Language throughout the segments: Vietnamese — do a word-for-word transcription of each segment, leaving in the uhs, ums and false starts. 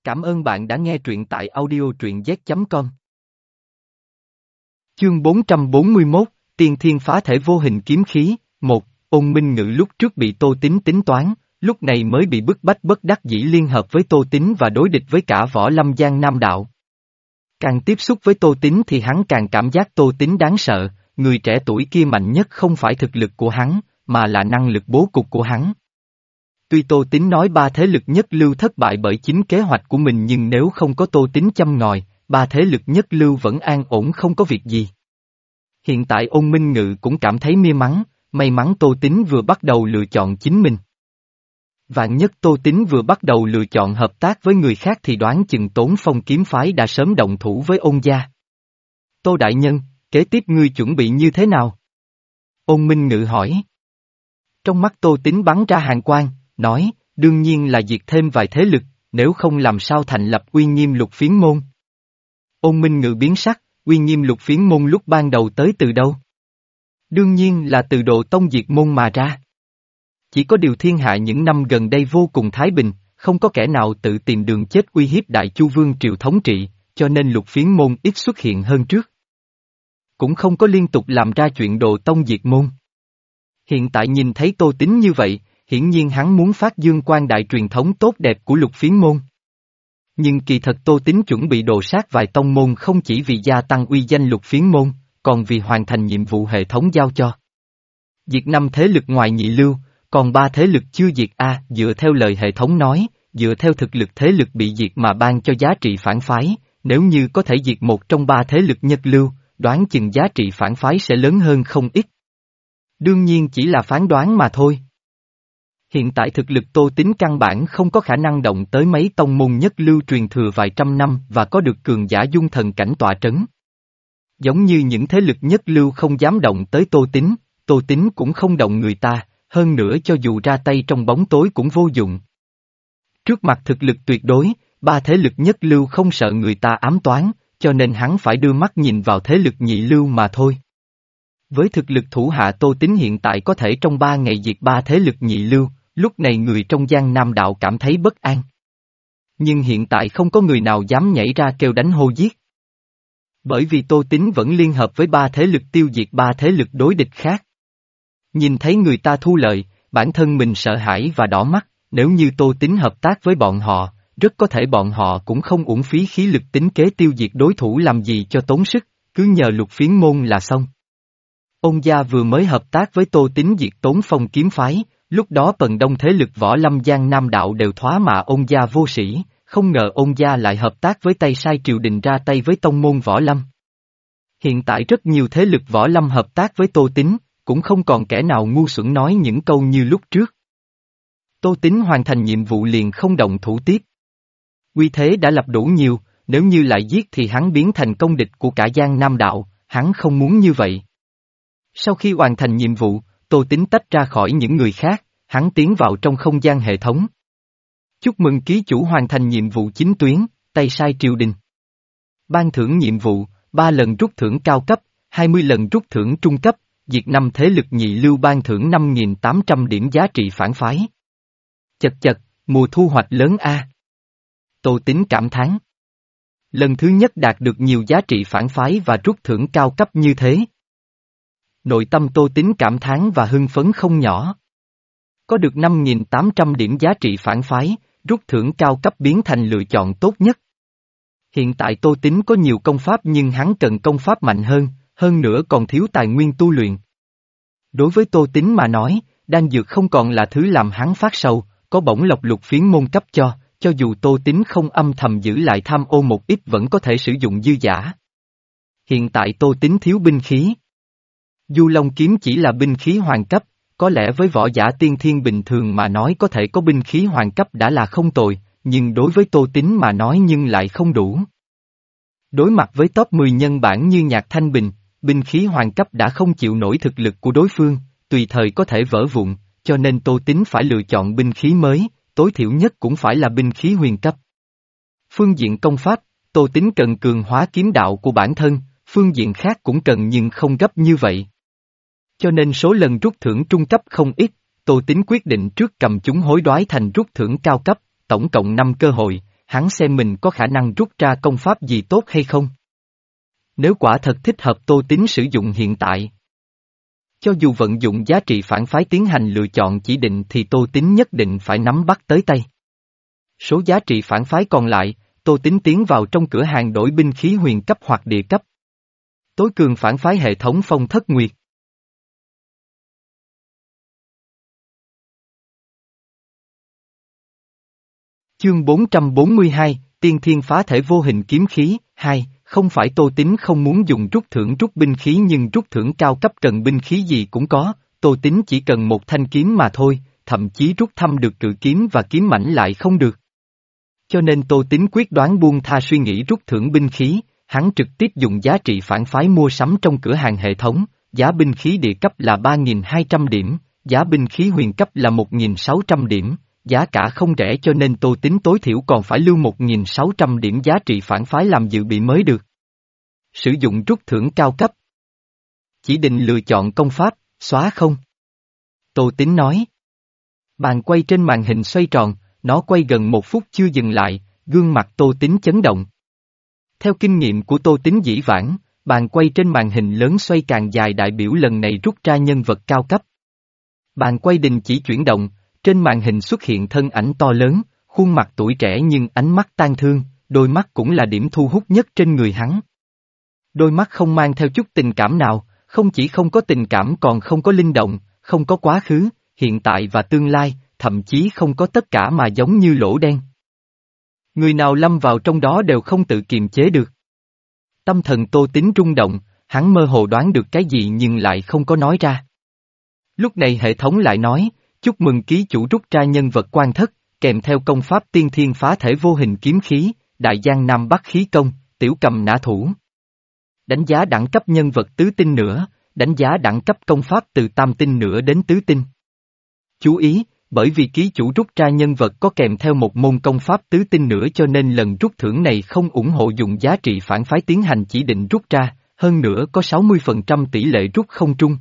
Cảm ơn bạn đã nghe truyện tại audio truyện z chấm com. Chương bốn trăm bốn mươi mốt, Tiên Thiên Phá Thể Vô Hình Kiếm Khí, một, Ôn Minh Ngự lúc trước bị Tô Tín tính toán, lúc này mới bị bức bách bất đắc dĩ liên hợp với Tô Tín và đối địch với cả Võ Lâm Giang Nam Đạo. Càng tiếp xúc với Tô Tín thì hắn càng cảm giác Tô Tín đáng sợ, người trẻ tuổi kia mạnh nhất không phải thực lực của hắn, mà là năng lực bố cục của hắn. Tuy Tô Tín nói ba thế lực nhất lưu thất bại bởi chính kế hoạch của mình nhưng nếu không có Tô Tín châm ngòi, ba thế lực nhất lưu vẫn an ổn không có việc gì. Hiện tại Ôn Minh Ngự cũng cảm thấy may mắn, may mắn Tô Tín vừa bắt đầu lựa chọn chính mình. Vạn nhất Tô Tín vừa bắt đầu lựa chọn hợp tác với người khác thì đoán chừng Tốn Phong kiếm phái đã sớm động thủ với Ôn gia. Tô Đại Nhân, kế tiếp ngươi chuẩn bị như thế nào? Ôn Minh Ngự hỏi. Trong mắt Tô Tín bắn ra hàn quang, nói, đương nhiên là diệt thêm vài thế lực, nếu không làm sao thành lập Uy Nghiêm Lục Phiến Môn. Ôn Minh Ngự biến sắc, Uy Nghiêm Lục Phiến Môn lúc ban đầu tới từ đâu? Đương nhiên là từ Độ Tông diệt môn mà ra. Chỉ có điều thiên hạ những năm gần đây vô cùng thái bình, không có kẻ nào tự tìm đường chết uy hiếp Đại Chu Vương triều thống trị, cho nên Lục Phiến Môn ít xuất hiện hơn trước. Cũng không có liên tục làm ra chuyện Độ Tông diệt môn. Hiện tại nhìn thấy Tô Tín như vậy, hiển nhiên hắn muốn phát dương quang đại truyền thống tốt đẹp của Lục Phiến Môn. Nhưng kỳ thật Tô Tín chuẩn bị đồ sát vài tông môn không chỉ vì gia tăng uy danh Lục Phiến Môn, còn vì hoàn thành nhiệm vụ hệ thống giao cho. Diệt năm thế lực ngoài nhị lưu, còn ba thế lực chưa diệt a, dựa theo lời hệ thống nói, dựa theo thực lực thế lực bị diệt mà ban cho giá trị phản phái, nếu như có thể diệt một trong ba thế lực nhất lưu, đoán chừng giá trị phản phái sẽ lớn hơn không ít. Đương nhiên chỉ là phán đoán mà thôi. Hiện tại thực lực Tô Tín căn bản không có khả năng động tới mấy tông môn nhất lưu truyền thừa vài trăm năm và có được cường giả dung thần cảnh tọa trấn. Giống như những thế lực nhất lưu không dám động tới Tô Tín, Tô Tín cũng không động người ta, hơn nữa cho dù ra tay trong bóng tối cũng vô dụng. Trước mặt thực lực tuyệt đối, ba thế lực nhất lưu không sợ người ta ám toán, cho nên hắn phải đưa mắt nhìn vào thế lực nhị lưu mà thôi. Với thực lực thủ hạ Tô Tín hiện tại có thể trong ba ngày diệt ba thế lực nhị lưu, lúc này người trong Giang Nam Đạo cảm thấy bất an. Nhưng hiện tại không có người nào dám nhảy ra kêu đánh hô giết. Bởi vì Tô Tín vẫn liên hợp với ba thế lực tiêu diệt ba thế lực đối địch khác. Nhìn thấy người ta thu lợi, bản thân mình sợ hãi và đỏ mắt, nếu như Tô Tín hợp tác với bọn họ, rất có thể bọn họ cũng không uổng phí khí lực tính kế tiêu diệt đối thủ làm gì cho tốn sức, cứ nhờ Lục Phiến Môn là xong. Ôn gia vừa mới hợp tác với Tô Tín diệt Tốn Phong kiếm phái, lúc đó phần đông thế lực Võ Lâm Giang Nam Đạo đều thoá mạ Ôn gia vô sĩ, không ngờ Ôn gia lại hợp tác với tay sai triều đình ra tay với tông môn Võ Lâm. Hiện tại rất nhiều thế lực Võ Lâm hợp tác với Tô Tín, cũng không còn kẻ nào ngu xuẩn nói những câu như lúc trước. Tô Tín hoàn thành nhiệm vụ liền không động thủ tiếp. Uy thế đã lập đủ nhiều, nếu như lại giết thì hắn biến thành công địch của cả Giang Nam Đạo, hắn không muốn như vậy. Sau khi hoàn thành nhiệm vụ, Tô Tín tách ra khỏi những người khác, hắn tiến vào trong không gian hệ thống. Chúc mừng ký chủ hoàn thành nhiệm vụ chính tuyến, tay sai triều đình. Ban thưởng nhiệm vụ, ba lần rút thưởng cao cấp, hai mươi lần rút thưởng trung cấp, diệt năm thế lực nhị lưu ban thưởng năm nghìn tám trăm điểm giá trị phản phái. Chật chật, mùa thu hoạch lớn a. Tô Tín cảm thán. Lần thứ nhất đạt được nhiều giá trị phản phái và rút thưởng cao cấp như thế. Nội tâm Tô Tín cảm thán và hưng phấn không nhỏ. Có được năm nghìn tám trăm điểm giá trị phản phái, rút thưởng cao cấp biến thành lựa chọn tốt nhất. Hiện tại Tô Tín có nhiều công pháp nhưng hắn cần công pháp mạnh hơn, hơn nữa còn thiếu tài nguyên tu luyện. Đối với Tô Tín mà nói, đan dược không còn là thứ làm hắn phát sầu, có bổng lộc Lục Phiến Môn cấp cho, cho dù Tô Tín không âm thầm giữ lại tham ô một ít vẫn có thể sử dụng dư giả. Hiện tại Tô Tín thiếu binh khí. Du Long kiếm chỉ là binh khí hoàng cấp, có lẽ với võ giả tiên thiên bình thường mà nói có thể có binh khí hoàng cấp đã là không tồi, nhưng đối với Tô Tín mà nói nhưng lại không đủ. Đối mặt với top mười nhân bản như Nhạc Thanh Bình, binh khí hoàng cấp đã không chịu nổi thực lực của đối phương, tùy thời có thể vỡ vụn, cho nên Tô Tín phải lựa chọn binh khí mới, tối thiểu nhất cũng phải là binh khí huyền cấp. Phương diện công pháp, Tô Tín cần cường hóa kiếm đạo của bản thân, phương diện khác cũng cần nhưng không gấp như vậy. Cho nên số lần rút thưởng trung cấp không ít, Tô Tín quyết định trước cầm chúng hối đoái thành rút thưởng cao cấp, tổng cộng năm cơ hội, hắn xem mình có khả năng rút ra công pháp gì tốt hay không. Nếu quả thật thích hợp Tô Tín sử dụng hiện tại, cho dù vận dụng giá trị phản phái tiến hành lựa chọn chỉ định thì Tô Tín nhất định phải nắm bắt tới tay. Số giá trị phản phái còn lại, Tô Tín tiến vào trong cửa hàng đổi binh khí huyền cấp hoặc địa cấp. Tối cường phản phái hệ thống Phong Thất Nguyệt. Chương bốn trăm bốn mươi hai, Tiên Thiên Phá Thể Vô Hình Kiếm Khí, hai, không phải Tô Tín không muốn dùng rút thưởng rút binh khí nhưng rút thưởng cao cấp cần binh khí gì cũng có, Tô Tín chỉ cần một thanh kiếm mà thôi, thậm chí rút thăm được cự kiếm và kiếm mảnh lại không được. Cho nên Tô Tín quyết đoán buông tha suy nghĩ rút thưởng binh khí, hắn trực tiếp dùng giá trị phản phái mua sắm trong cửa hàng hệ thống, giá binh khí địa cấp là ba nghìn hai trăm điểm, giá binh khí huyền cấp là một nghìn sáu trăm điểm. Giá cả không rẻ cho nên Tô Tín tối thiểu còn phải lưu một nghìn sáu trăm điểm giá trị phản phái làm dự bị mới được. Sử dụng rút thưởng cao cấp. Chỉ định lựa chọn công pháp, xóa không? Tô Tín nói. Bàn quay trên màn hình xoay tròn, nó quay gần một phút chưa dừng lại, gương mặt Tô Tín chấn động. Theo kinh nghiệm của Tô Tín dĩ vãng, bàn quay trên màn hình lớn xoay càng dài đại biểu lần này rút ra nhân vật cao cấp. Bàn quay đình chỉ chuyển động. Trên màn hình xuất hiện thân ảnh to lớn, khuôn mặt tuổi trẻ nhưng ánh mắt tang thương, đôi mắt cũng là điểm thu hút nhất trên người hắn. Đôi mắt không mang theo chút tình cảm nào, không chỉ không có tình cảm còn không có linh động, không có quá khứ, hiện tại và tương lai, thậm chí không có tất cả mà giống như lỗ đen. Người nào lâm vào trong đó đều không tự kiềm chế được. Tâm thần Tô Tín rung động, hắn mơ hồ đoán được cái gì nhưng lại không có nói ra. Lúc này hệ thống lại nói, chúc mừng ký chủ rút ra nhân vật quan thất, kèm theo công pháp tiên thiên phá thể vô hình kiếm khí, đại giang nam bắc khí công, tiểu cầm nã thủ. Đánh giá đẳng cấp nhân vật tứ tinh nữa, đánh giá đẳng cấp công pháp từ tam tinh nữa đến tứ tinh. Chú ý, bởi vì ký chủ rút ra nhân vật có kèm theo một môn công pháp tứ tinh nữa cho nên lần rút thưởng này không ủng hộ dùng giá trị phản phái tiến hành chỉ định rút ra, hơn nữa có sáu mươi phần trăm tỷ lệ rút không trung.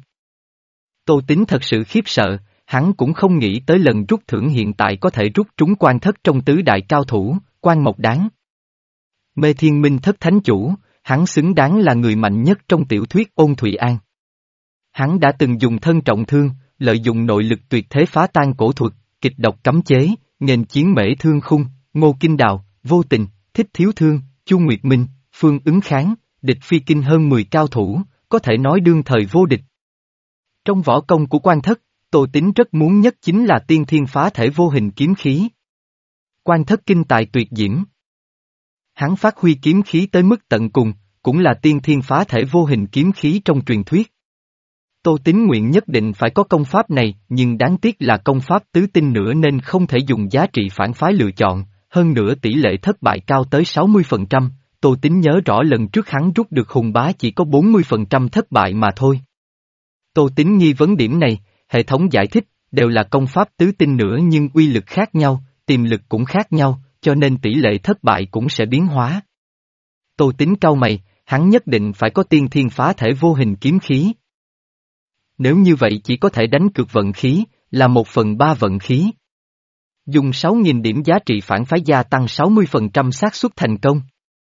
Tô Tín thật sự khiếp sợ. Hắn cũng không nghĩ tới lần rút thưởng hiện tại có thể rút trúng quan thất trong tứ đại cao thủ, Quan Mộc Đáng. Mê Thiên Minh Thất Thánh Chủ, hắn xứng đáng là người mạnh nhất trong tiểu thuyết Ôn Thụy An. Hắn đã từng dùng thân trọng thương, lợi dụng nội lực tuyệt thế phá tan cổ thuật, kịch độc cấm chế, nghênh chiến Mễ Thương Khung, Ngô Kinh Đào, Vô Tình, Thích Thiếu Thương, Chu Nguyệt Minh, Phương Ứng Kháng, địch phi kinh hơn mười cao thủ, có thể nói đương thời vô địch. Trong võ công của Quan Thất, Tô Tín rất muốn nhất chính là tiên thiên phá thể vô hình kiếm khí. Quan Thất kinh tài tuyệt diễm. Hắn phát huy kiếm khí tới mức tận cùng, cũng là tiên thiên phá thể vô hình kiếm khí trong truyền thuyết. Tô Tín nguyện nhất định phải có công pháp này, nhưng đáng tiếc là công pháp tứ tinh nữa nên không thể dùng giá trị phản phái lựa chọn, hơn nữa tỷ lệ thất bại cao tới sáu mươi phần trăm, Tô Tín nhớ rõ lần trước hắn rút được hùng bá chỉ có bốn mươi phần trăm thất bại mà thôi. Tô Tín nghi vấn điểm này. Hệ thống giải thích, đều là công pháp tứ tinh nữa nhưng uy lực khác nhau, tiềm lực cũng khác nhau, cho nên tỷ lệ thất bại cũng sẽ biến hóa. Tô Tín cau mày, hắn nhất định phải có tiên thiên phá thể vô hình kiếm khí. Nếu như vậy chỉ có thể đánh cược vận khí, là một phần ba vận khí. Dùng sáu nghìn điểm giá trị phản phái gia tăng sáu mươi phần trăm xác suất thành công.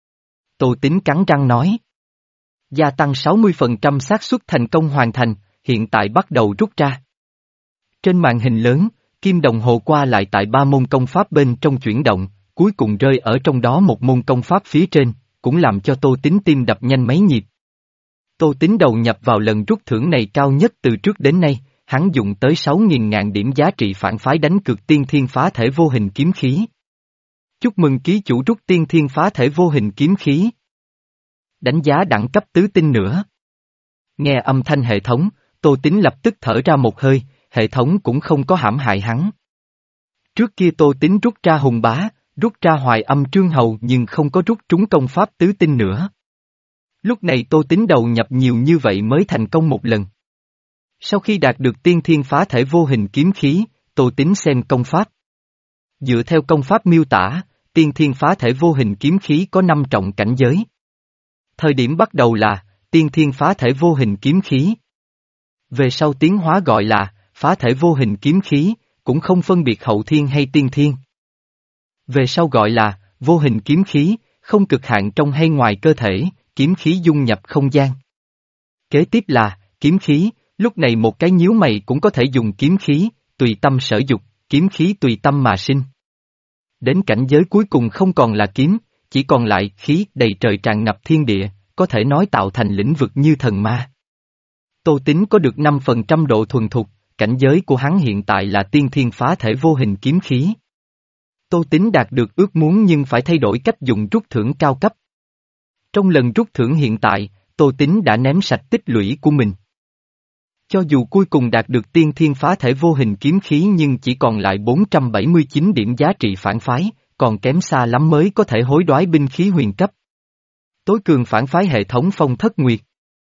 Tô Tín cắn răng nói. Gia tăng sáu mươi phần trăm xác suất thành công hoàn thành, hiện tại bắt đầu rút ra. Trên màn hình lớn, kim đồng hồ qua lại tại ba môn công pháp bên trong chuyển động, cuối cùng rơi ở trong đó một môn công pháp phía trên, cũng làm cho Tô Tín tim đập nhanh mấy nhịp. Tô Tín đầu nhập vào lần rút thưởng này cao nhất từ trước đến nay, hắn dùng tới sáu nghìn ngàn điểm giá trị phản phái đánh cược tiên thiên phá thể vô hình kiếm khí. Chúc mừng ký chủ rút tiên thiên phá thể vô hình kiếm khí. Đánh giá đẳng cấp tứ tinh nữa. Nghe âm thanh hệ thống, Tô Tín lập tức thở ra một hơi, hệ thống cũng không có hãm hại hắn. Trước kia Tô Tín rút ra hùng bá, rút ra hoài âm trương hầu nhưng không có rút trúng công pháp tứ tinh nữa. Lúc này Tô Tín đầu nhập nhiều như vậy mới thành công một lần. Sau khi đạt được tiên thiên phá thể vô hình kiếm khí, Tô Tín xem công pháp. Dựa theo công pháp miêu tả, tiên thiên phá thể vô hình kiếm khí có năm trọng cảnh giới. Thời điểm bắt đầu là tiên thiên phá thể vô hình kiếm khí. Về sau tiến hóa gọi là phá thể vô hình kiếm khí, cũng không phân biệt hậu thiên hay tiên thiên. Về sau gọi là vô hình kiếm khí, không cực hạn trong hay ngoài cơ thể, kiếm khí dung nhập không gian. Kế tiếp là, kiếm khí, lúc này một cái nhíu mày cũng có thể dùng kiếm khí, tùy tâm sở dục, kiếm khí tùy tâm mà sinh. Đến cảnh giới cuối cùng không còn là kiếm, chỉ còn lại khí đầy trời tràn ngập thiên địa, có thể nói tạo thành lĩnh vực như thần ma. Tô Tín có được năm phần trăm độ thuần thục, cảnh giới của hắn hiện tại là tiên thiên phá thể vô hình kiếm khí. Tô Tín đạt được ước muốn nhưng phải thay đổi cách dùng rút thưởng cao cấp. Trong lần rút thưởng hiện tại, Tô Tín đã ném sạch tích lũy của mình. Cho dù cuối cùng đạt được tiên thiên phá thể vô hình kiếm khí nhưng chỉ còn lại bốn trăm bảy mươi chín điểm giá trị phản phái, còn kém xa lắm mới có thể hối đoái binh khí huyền cấp. Tối cường phản phái hệ thống Phong Thất Nguyệt.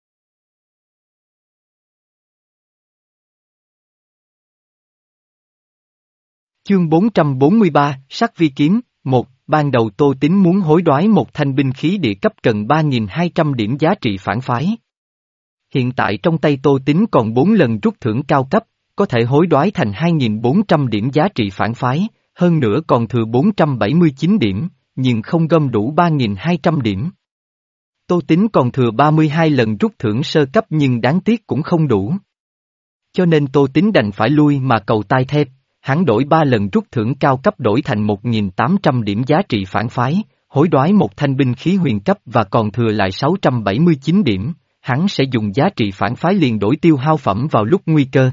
Chương bốn trăm bốn mươi ba, Sắc Vi Kiếm, một, ban đầu Tô Tín muốn hối đoái một thanh binh khí địa cấp cần ba nghìn hai trăm điểm giá trị phản phái. Hiện tại trong tay Tô Tín còn bốn lần rút thưởng cao cấp, có thể hối đoái thành hai nghìn bốn trăm điểm giá trị phản phái, hơn nữa còn thừa bốn trăm bảy mươi chín điểm, nhưng không gom đủ ba nghìn hai trăm điểm. Tô Tín còn thừa ba mươi hai lần rút thưởng sơ cấp nhưng đáng tiếc cũng không đủ. Cho nên Tô Tín đành phải lui mà cầu tai thép, hắn đổi ba lần rút thưởng cao cấp đổi thành một nghìn tám trăm điểm giá trị phản phái, hối đoái một thanh binh khí huyền cấp và còn thừa lại sáu trăm bảy mươi chín điểm, hắn sẽ dùng giá trị phản phái liền đổi tiêu hao phẩm vào lúc nguy cơ.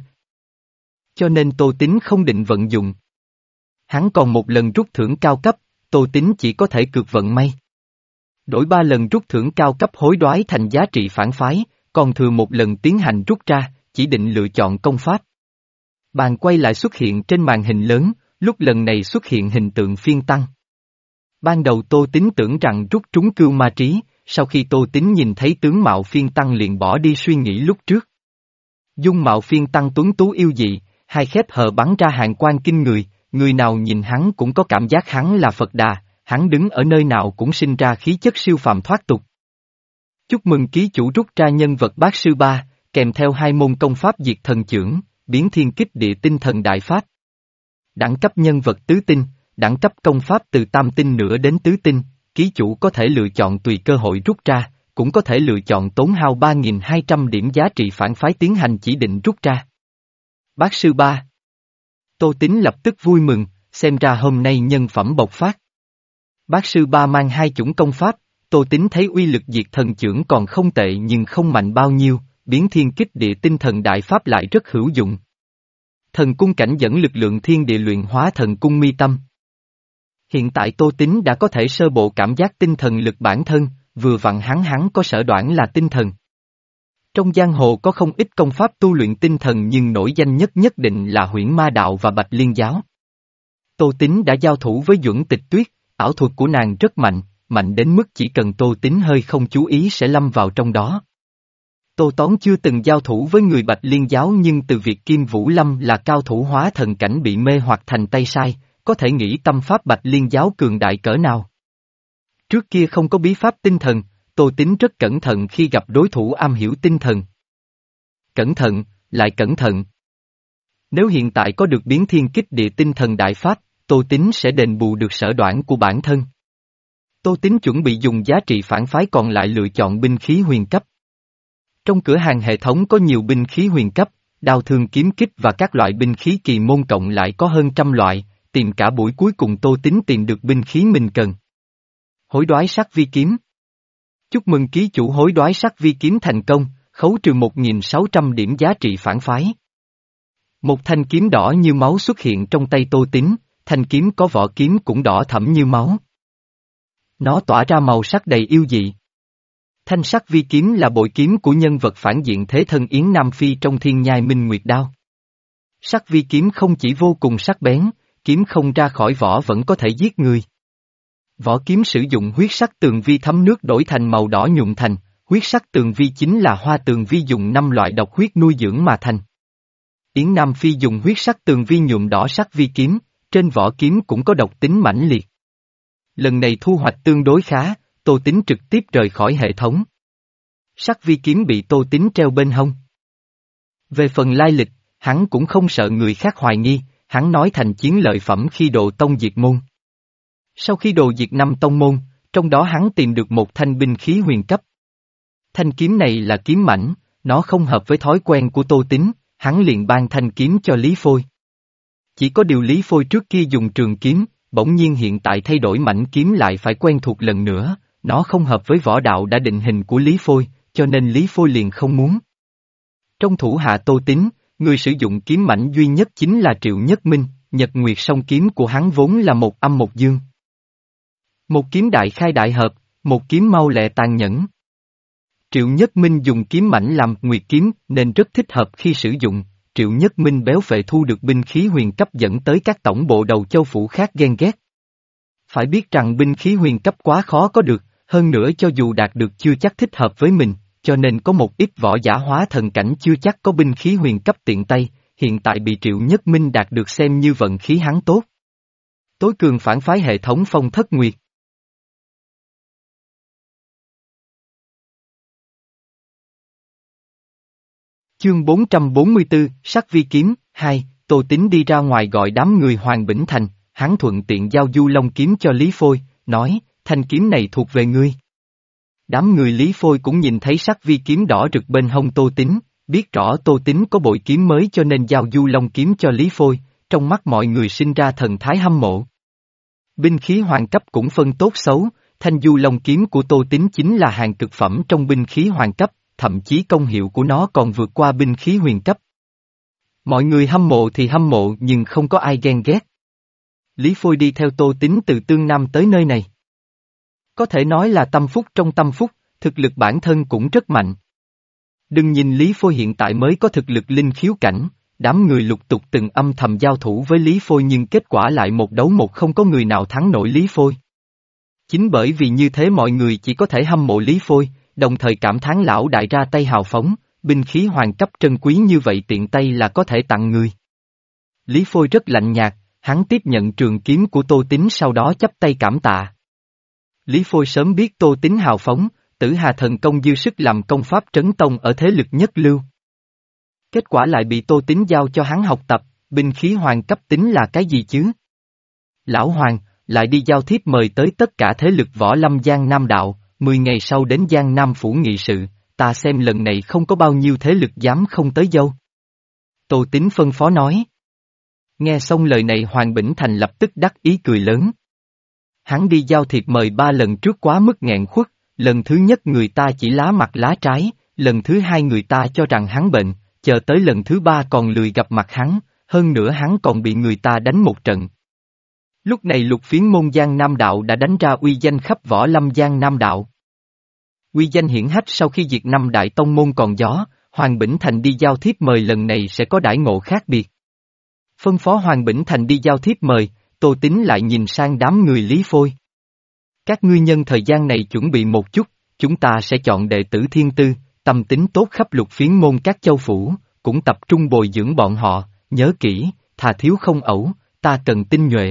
Cho nên Tô Tín không định vận dụng. Hắn còn một lần rút thưởng cao cấp, Tô Tín chỉ có thể cược vận may. Đổi ba lần rút thưởng cao cấp hối đoái thành giá trị phản phái, còn thừa một lần tiến hành rút ra, chỉ định lựa chọn công pháp. Bàn quay lại xuất hiện trên màn hình lớn, lúc lần này xuất hiện hình tượng phiên tăng. Ban đầu Tô Tín tưởng rằng rút trúng cưu ma trí, sau khi Tô Tín nhìn thấy tướng mạo phiên tăng liền bỏ đi suy nghĩ lúc trước. Dung mạo phiên tăng tuấn tú yêu dị, hai khép hờ bắn ra hàng quang kinh người, người nào nhìn hắn cũng có cảm giác hắn là Phật Đà, hắn đứng ở nơi nào cũng sinh ra khí chất siêu phàm thoát tục. Chúc mừng ký chủ rút ra nhân vật bát sư ba, kèm theo hai môn công pháp diệt thần chưởng, biến thiên kích địa tinh thần đại pháp. Đẳng cấp nhân vật tứ tinh, đẳng cấp công pháp từ tam tinh nửa đến tứ tinh, ký chủ có thể lựa chọn tùy cơ hội rút ra, cũng có thể lựa chọn tốn hao ba nghìn hai trăm điểm giá trị phản phái tiến hành chỉ định rút ra. Bát sư ba. Tô Tín lập tức vui mừng, xem ra hôm nay nhân phẩm bộc phát. Bát sư ba mang hai chủng công pháp, Tô Tín thấy uy lực diệt thần chưởng còn không tệ nhưng không mạnh bao nhiêu, biến thiên kích địa tinh thần đại pháp lại rất hữu dụng. Thần cung cảnh dẫn lực lượng thiên địa luyện hóa thần cung mi tâm. Hiện tại Tô Tín đã có thể sơ bộ cảm giác tinh thần lực bản thân, vừa vặn hắn hắn có sở đoản là tinh thần. Trong giang hồ có không ít công pháp tu luyện tinh thần nhưng nổi danh nhất nhất định là Huyễn Ma Đạo và Bạch Liên Giáo. Tô Tín đã giao thủ với Duẩn Tịch Tuyết, ảo thuật của nàng rất mạnh, mạnh đến mức chỉ cần Tô Tín hơi không chú ý sẽ lâm vào trong đó. Tô Tón chưa từng giao thủ với người Bạch Liên Giáo nhưng từ việc Kim Vũ Lâm là cao thủ hóa thần cảnh bị mê hoặc thành tay sai, có thể nghĩ tâm pháp Bạch Liên Giáo cường đại cỡ nào. Trước kia không có bí pháp tinh thần, Tô Tín rất cẩn thận khi gặp đối thủ am hiểu tinh thần. Cẩn thận, lại cẩn thận. Nếu hiện tại có được biến thiên kích địa tinh thần đại pháp, Tô Tín sẽ đền bù được sở đoản của bản thân. Tô Tín chuẩn bị dùng giá trị phản phái còn lại lựa chọn binh khí huyền cấp. Trong cửa hàng hệ thống có nhiều binh khí huyền cấp, đao thương kiếm kích và các loại binh khí kỳ môn cộng lại có hơn trăm loại, tìm cả buổi cuối cùng Tô Tín tìm được binh khí mình cần. Hối đoái sắc vi kiếm. Chúc mừng ký chủ hối đoái sắc vi kiếm thành công, khấu trừ một nghìn sáu trăm điểm giá trị phản phái. Một thanh kiếm đỏ như máu xuất hiện trong tay Tô Tín, thanh kiếm có vỏ kiếm cũng đỏ thẫm như máu. Nó tỏa ra màu sắc đầy yêu dị. Thanh sắc vi kiếm là bội kiếm của nhân vật phản diện thế thân Yến Nam Phi trong Thiên Nhai Minh Nguyệt Đao. Sắc vi kiếm không chỉ vô cùng sắc bén, kiếm không ra khỏi vỏ vẫn có thể giết người. Vỏ kiếm sử dụng huyết sắc tường vi thấm nước đổi thành màu đỏ nhuộm thành, huyết sắc tường vi chính là hoa tường vi dùng năm loại độc huyết nuôi dưỡng mà thành. Yến Nam Phi dùng huyết sắc tường vi nhuộm đỏ sắc vi kiếm, trên vỏ kiếm cũng có độc tính mãnh liệt. Lần này thu hoạch tương đối khá, Tô Tín trực tiếp rời khỏi hệ thống. Sắc vi kiếm bị Tô Tín treo bên hông. Về phần lai lịch, hắn cũng không sợ người khác hoài nghi, hắn nói thành chiến lợi phẩm khi độ tông diệt môn. Sau khi đồ diệt năm tông môn, trong đó hắn tìm được một thanh binh khí huyền cấp. Thanh kiếm này là kiếm mảnh, nó không hợp với thói quen của Tô Tín, hắn liền ban thanh kiếm cho Lý Phôi. Chỉ có điều Lý Phôi trước kia dùng trường kiếm, bỗng nhiên hiện tại thay đổi mảnh kiếm lại phải quen thuộc lần nữa, nó không hợp với võ đạo đã định hình của Lý Phôi, cho nên Lý Phôi liền không muốn. Trong thủ hạ Tô Tín, người sử dụng kiếm mảnh duy nhất chính là Triệu Nhất Minh, Nhật Nguyệt song kiếm của hắn vốn là một âm một dương. Một kiếm đại khai đại hợp, một kiếm mau lẹ tàn nhẫn. Triệu Nhất Minh dùng kiếm mảnh làm nguyệt kiếm nên rất thích hợp khi sử dụng, Triệu Nhất Minh béo phệ thu được binh khí huyền cấp dẫn tới các tổng bộ đầu châu phủ khác ghen ghét. Phải biết rằng binh khí huyền cấp quá khó có được, hơn nữa cho dù đạt được chưa chắc thích hợp với mình, cho nên có một ít võ giả hóa thần cảnh chưa chắc có binh khí huyền cấp tiện tay, hiện tại bị Triệu Nhất Minh đạt được xem như vận khí hắn tốt. Tối cường phản phái hệ thống Phong Thất Nguyệt. Chương bốn trăm bốn mươi tư, Sắc Vi Kiếm, hai, Tô Tín đi ra ngoài gọi đám người Hoàng Bỉnh Thành, hắn thuận tiện giao Du Long kiếm cho Lý Phôi, nói, thanh kiếm này thuộc về ngươi. Đám người Lý Phôi cũng nhìn thấy sắc vi kiếm đỏ rực bên hông Tô Tín, biết rõ Tô Tín có bội kiếm mới cho nên giao Du Long kiếm cho Lý Phôi, trong mắt mọi người sinh ra thần thái hâm mộ. Binh khí hoàng cấp cũng phân tốt xấu, thanh Du Long kiếm của Tô Tín chính là hàng cực phẩm trong binh khí hoàng cấp, thậm chí công hiệu của nó còn vượt qua binh khí huyền cấp. Mọi người hâm mộ thì hâm mộ nhưng không có ai ghen ghét. Lý Phôi đi theo Tô Tín từ Tương Nam tới nơi này. Có thể nói là tâm phúc trong tâm phúc, thực lực bản thân cũng rất mạnh. Đừng nhìn Lý Phôi hiện tại mới có thực lực linh khiếu cảnh, đám người lục tục từng âm thầm giao thủ với Lý Phôi nhưng kết quả lại một đấu một không có người nào thắng nổi Lý Phôi. Chính bởi vì như thế mọi người chỉ có thể hâm mộ Lý Phôi, đồng thời cảm thán lão đại ra tay hào phóng, binh khí hoàng cấp trân quý như vậy tiện tay là có thể tặng người. Lý Phôi rất lạnh nhạt, hắn tiếp nhận trường kiếm của Tô Tín sau đó chắp tay cảm tạ. Lý Phôi sớm biết Tô Tín hào phóng, Tử Hà thần công dư sức làm công pháp trấn tông ở thế lực nhất lưu. Kết quả lại bị Tô Tín giao cho hắn học tập, binh khí hoàng cấp tính là cái gì chứ? Lão Hoàng, lại đi giao thiếp mời tới tất cả thế lực võ lâm Giang Nam đạo, mười ngày sau đến Giang Nam phủ nghị sự, ta xem lần này không có bao nhiêu thế lực dám không tới dâu. Tô Tín phân phó nói. Nghe xong lời này Hoàng Bỉnh Thành lập tức đắc ý cười lớn. Hắn đi giao thiệp mời ba lần trước quá mức nghẹn khuất, lần thứ nhất người ta chỉ lá mặt lá trái, lần thứ hai người ta cho rằng hắn bệnh, chờ tới lần thứ ba còn lười gặp mặt hắn, hơn nữa hắn còn bị người ta đánh một trận. Lúc này Lục Phiến môn Giang Nam đạo đã đánh ra uy danh khắp võ lâm Giang Nam đạo. Uy danh hiển hách sau khi diệt năm đại tông môn còn gió, Hoàng Bỉnh Thành đi giao thiếp mời lần này sẽ có đãi ngộ khác biệt. Phân phó Hoàng Bỉnh Thành đi giao thiếp mời, Tô Tín lại nhìn sang đám người Lý Phôi. Các ngươi nhân thời gian này chuẩn bị một chút, chúng ta sẽ chọn đệ tử thiên tư, tâm tính tốt khắp Lục Phiến môn các châu phủ, cũng tập trung bồi dưỡng bọn họ, nhớ kỹ, thà thiếu không ẩu, ta cần tinh nhuệ.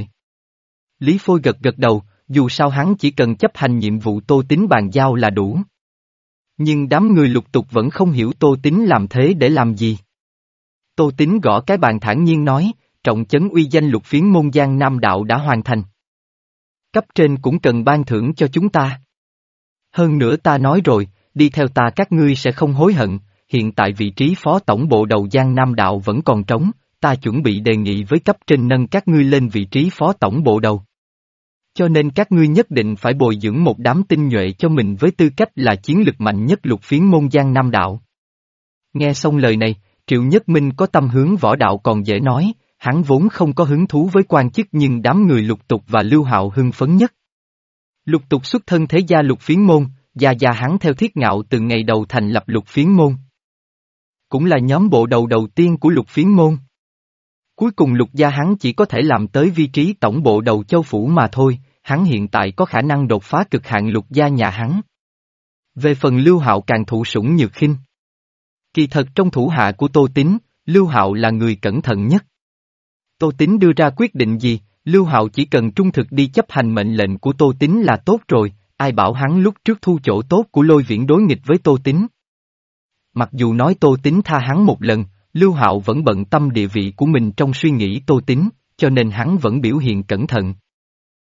Lý Phôi gật gật đầu, dù sao hắn chỉ cần chấp hành nhiệm vụ Tô Tín bàn giao là đủ. Nhưng đám người lục tục vẫn không hiểu Tô Tín làm thế để làm gì. Tô Tín gõ cái bàn thản nhiên nói, trọng chấn uy danh Lục Phiến môn Giang Nam đạo đã hoàn thành. Cấp trên cũng cần ban thưởng cho chúng ta. Hơn nữa ta nói rồi, đi theo ta các ngươi sẽ không hối hận, hiện tại vị trí phó tổng bộ đầu Giang Nam đạo vẫn còn trống, ta chuẩn bị đề nghị với cấp trên nâng các ngươi lên vị trí phó tổng bộ đầu. Cho nên các ngươi nhất định phải bồi dưỡng một đám tinh nhuệ cho mình với tư cách là chiến lực mạnh nhất Lục Phiến môn Giang Nam đạo. Nghe xong lời này, Triệu Nhất Minh có tâm hướng võ đạo còn dễ nói, hắn vốn không có hứng thú với quan chức nhưng đám người Lục Tục và Lưu Hạo hưng phấn nhất. Lục Tục xuất thân thế gia Lục Phiến môn, gia gia hắn theo Thiết Ngạo từ ngày đầu thành lập Lục Phiến môn. Cũng là nhóm bộ đầu đầu tiên của Lục Phiến môn. Cuối cùng Lục gia hắn chỉ có thể làm tới vị trí tổng bộ đầu châu phủ mà thôi, hắn hiện tại có khả năng đột phá cực hạn Lục gia nhà hắn. Về phần Lưu Hạo càng thụ sủng nhược khinh. Kỳ thật trong thủ hạ của Tô Tín, Lưu Hạo là người cẩn thận nhất. Tô Tín đưa ra quyết định gì, Lưu Hạo chỉ cần trung thực đi chấp hành mệnh lệnh của Tô Tín là tốt rồi, ai bảo hắn lúc trước thu chỗ tốt của Lôi Viễn đối nghịch với Tô Tín. Mặc dù nói Tô Tín tha hắn một lần, Lưu Hạo vẫn bận tâm địa vị của mình trong suy nghĩ Tô Tín, cho nên hắn vẫn biểu hiện cẩn thận.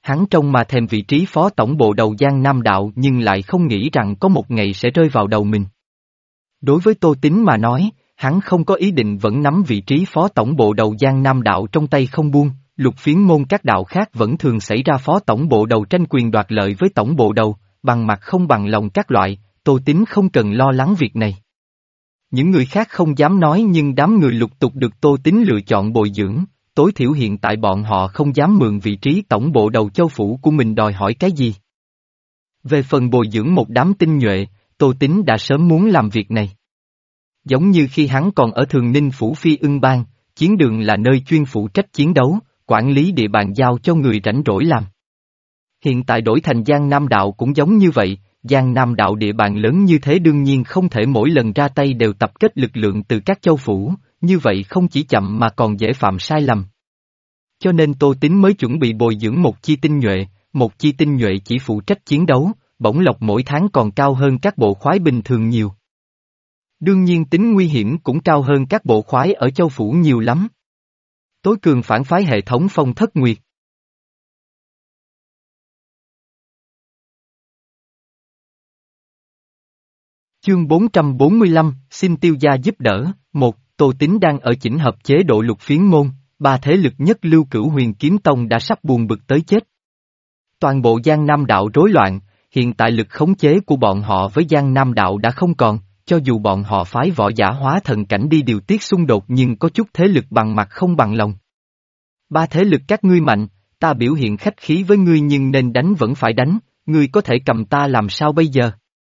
Hắn trông mà thèm vị trí phó tổng bộ đầu Giang Nam Đạo nhưng lại không nghĩ rằng có một ngày sẽ rơi vào đầu mình. Đối với Tô Tín mà nói, hắn không có ý định vẫn nắm vị trí phó tổng bộ đầu Giang Nam Đạo trong tay không buông, lục phiến môn các đạo khác vẫn thường xảy ra phó tổng bộ đầu tranh quyền đoạt lợi với tổng bộ đầu, bằng mặt không bằng lòng các loại, Tô Tín không cần lo lắng việc này. Những người khác không dám nói nhưng đám người lục tục được Tô Tín lựa chọn bồi dưỡng, tối thiểu hiện tại bọn họ không dám mượn vị trí tổng bộ đầu châu phủ của mình đòi hỏi cái gì. Về phần bồi dưỡng một đám tinh nhuệ, Tô Tín đã sớm muốn làm việc này. Giống như khi hắn còn ở Thường Ninh Phủ Phi Ưng Bang, chiến đường là nơi chuyên phụ trách chiến đấu, quản lý địa bàn giao cho người rảnh rỗi làm. Hiện tại đổi thành Giang Nam Đạo cũng giống như vậy, Giang Nam Đạo địa bàn lớn như thế đương nhiên không thể mỗi lần ra tay đều tập kết lực lượng từ các châu phủ, như vậy không chỉ chậm mà còn dễ phạm sai lầm. Cho nên Tô Tín mới chuẩn bị bồi dưỡng một chi tinh nhuệ, một chi tinh nhuệ chỉ phụ trách chiến đấu, bổng lộc mỗi tháng còn cao hơn các bộ khoái bình thường nhiều. Đương nhiên tính nguy hiểm cũng cao hơn các bộ khoái ở châu phủ nhiều lắm. Tối cường phản phái hệ thống Phong Thất Nguyệt. Chương bốn trăm bốn mươi lăm, xin tiêu gia giúp đỡ, một, Tô Tín đang ở chỉnh hợp chế độ lục phiến môn, ba thế lực nhất Lưu Cửu Huyền Kiếm Tông đã sắp buồn bực tới chết. Toàn bộ Giang Nam Đạo rối loạn, hiện tại lực khống chế của bọn họ với Giang Nam Đạo đã không còn, cho dù bọn họ phái võ giả hóa thần cảnh đi điều tiết xung đột nhưng có chút thế lực bằng mặt không bằng lòng. Ba thế lực các ngươi mạnh, ta biểu hiện khách khí với ngươi nhưng nên đánh vẫn phải đánh, ngươi có thể cầm ta làm sao bây giờ?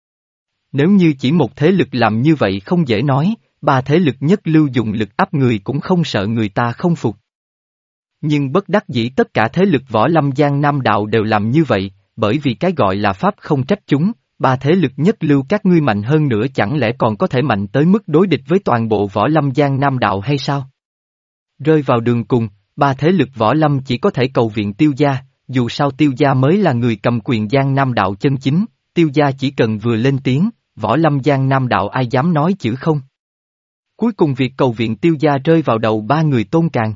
Nếu như chỉ một thế lực làm như vậy không dễ nói, ba thế lực nhất Lưu dùng lực áp người cũng không sợ người ta không phục. Nhưng bất đắc dĩ tất cả thế lực võ lâm Giang Nam Đạo đều làm như vậy, bởi vì cái gọi là pháp không trách chúng, ba thế lực nhất Lưu các ngươi mạnh hơn nữa chẳng lẽ còn có thể mạnh tới mức đối địch với toàn bộ võ lâm Giang Nam Đạo hay sao? Rơi vào đường cùng, ba thế lực võ lâm chỉ có thể cầu viện Tiêu gia, dù sao Tiêu gia mới là người cầm quyền Giang Nam Đạo chân chính, Tiêu gia chỉ cần vừa lên tiếng, võ lâm Giang Nam Đạo ai dám nói chữ không. Cuối cùng việc cầu viện Tiêu gia rơi vào đầu ba người Tôn Càn.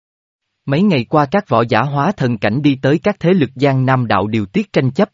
Mấy ngày qua các võ giả hóa thần cảnh đi tới các thế lực Giang Nam Đạo điều tiết tranh chấp.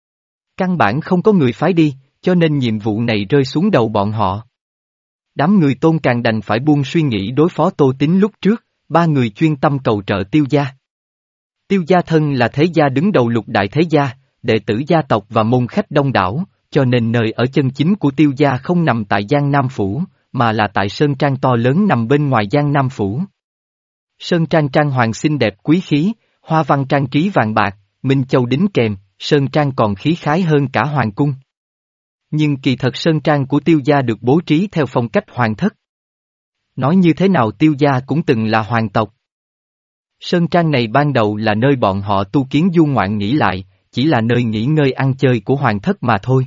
Căn bản không có người phái đi, cho nên nhiệm vụ này rơi xuống đầu bọn họ. Đám người Tôn Càn đành phải buông suy nghĩ đối phó Tô Tín lúc trước, ba người chuyên tâm cầu trợ Tiêu gia. Tiêu gia thân là thế gia đứng đầu lục đại thế gia, đệ tử gia tộc và môn khách đông đảo, cho nên nơi ở chân chính của Tiêu gia không nằm tại Giang Nam Phủ, mà là tại Sơn Trang to lớn nằm bên ngoài Giang Nam Phủ. Sơn Trang trang hoàng xinh đẹp quý khí, hoa văn trang trí vàng bạc, minh châu đính kèm, Sơn Trang còn khí khái hơn cả hoàng cung. Nhưng kỳ thật Sơn Trang của Tiêu gia được bố trí theo phong cách hoàng thất. Nói như thế nào Tiêu gia cũng từng là hoàng tộc. Sơn Trang này ban đầu là nơi bọn họ tu kiến du ngoạn nghỉ lại, chỉ là nơi nghỉ ngơi ăn chơi của hoàng thất mà thôi.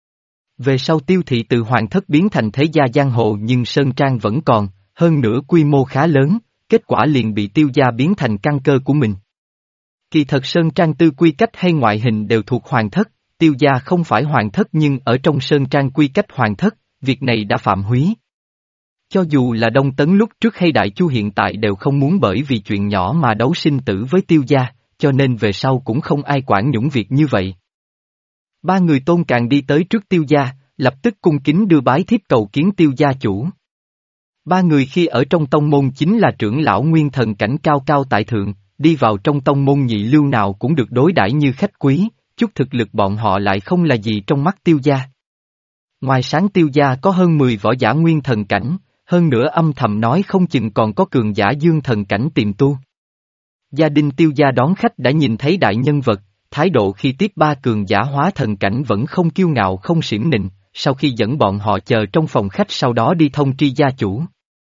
Về sau Tiêu thị từ hoàng thất biến thành thế gia giang hồ nhưng Sơn Trang vẫn còn, hơn nữa quy mô khá lớn, kết quả liền bị Tiêu gia biến thành căn cơ của mình. Kỳ thật Sơn Trang tư quy cách hay ngoại hình đều thuộc hoàng thất, Tiêu gia không phải hoàng thất nhưng ở trong Sơn Trang quy cách hoàng thất, việc này đã phạm húy. Cho dù là Đông Tấn lúc trước hay Đại Chu hiện tại đều không muốn bởi vì chuyện nhỏ mà đấu sinh tử với Tiêu gia, cho nên về sau cũng không ai quản những việc như vậy. Ba người Tôn Càn đi tới trước Tiêu gia, lập tức cung kính đưa bái thiếp cầu kiến Tiêu gia chủ. Ba người khi ở trong tông môn chính là trưởng lão nguyên thần cảnh cao cao tại thượng, đi vào trong tông môn nhị lưu nào cũng được đối đãi như khách quý, chút thực lực bọn họ lại không là gì trong mắt Tiêu gia. Ngoài sáng Tiêu gia có hơn mười võ giả nguyên thần cảnh, hơn nữa âm thầm nói không chừng còn có cường giả dương thần cảnh tiềm tu. Gia đình Tiêu gia đón khách đã nhìn thấy đại nhân vật, thái độ khi tiếp ba cường giả hóa thần cảnh vẫn không kiêu ngạo không xiển nịnh, sau khi dẫn bọn họ chờ trong phòng khách sau đó đi thông tri gia chủ.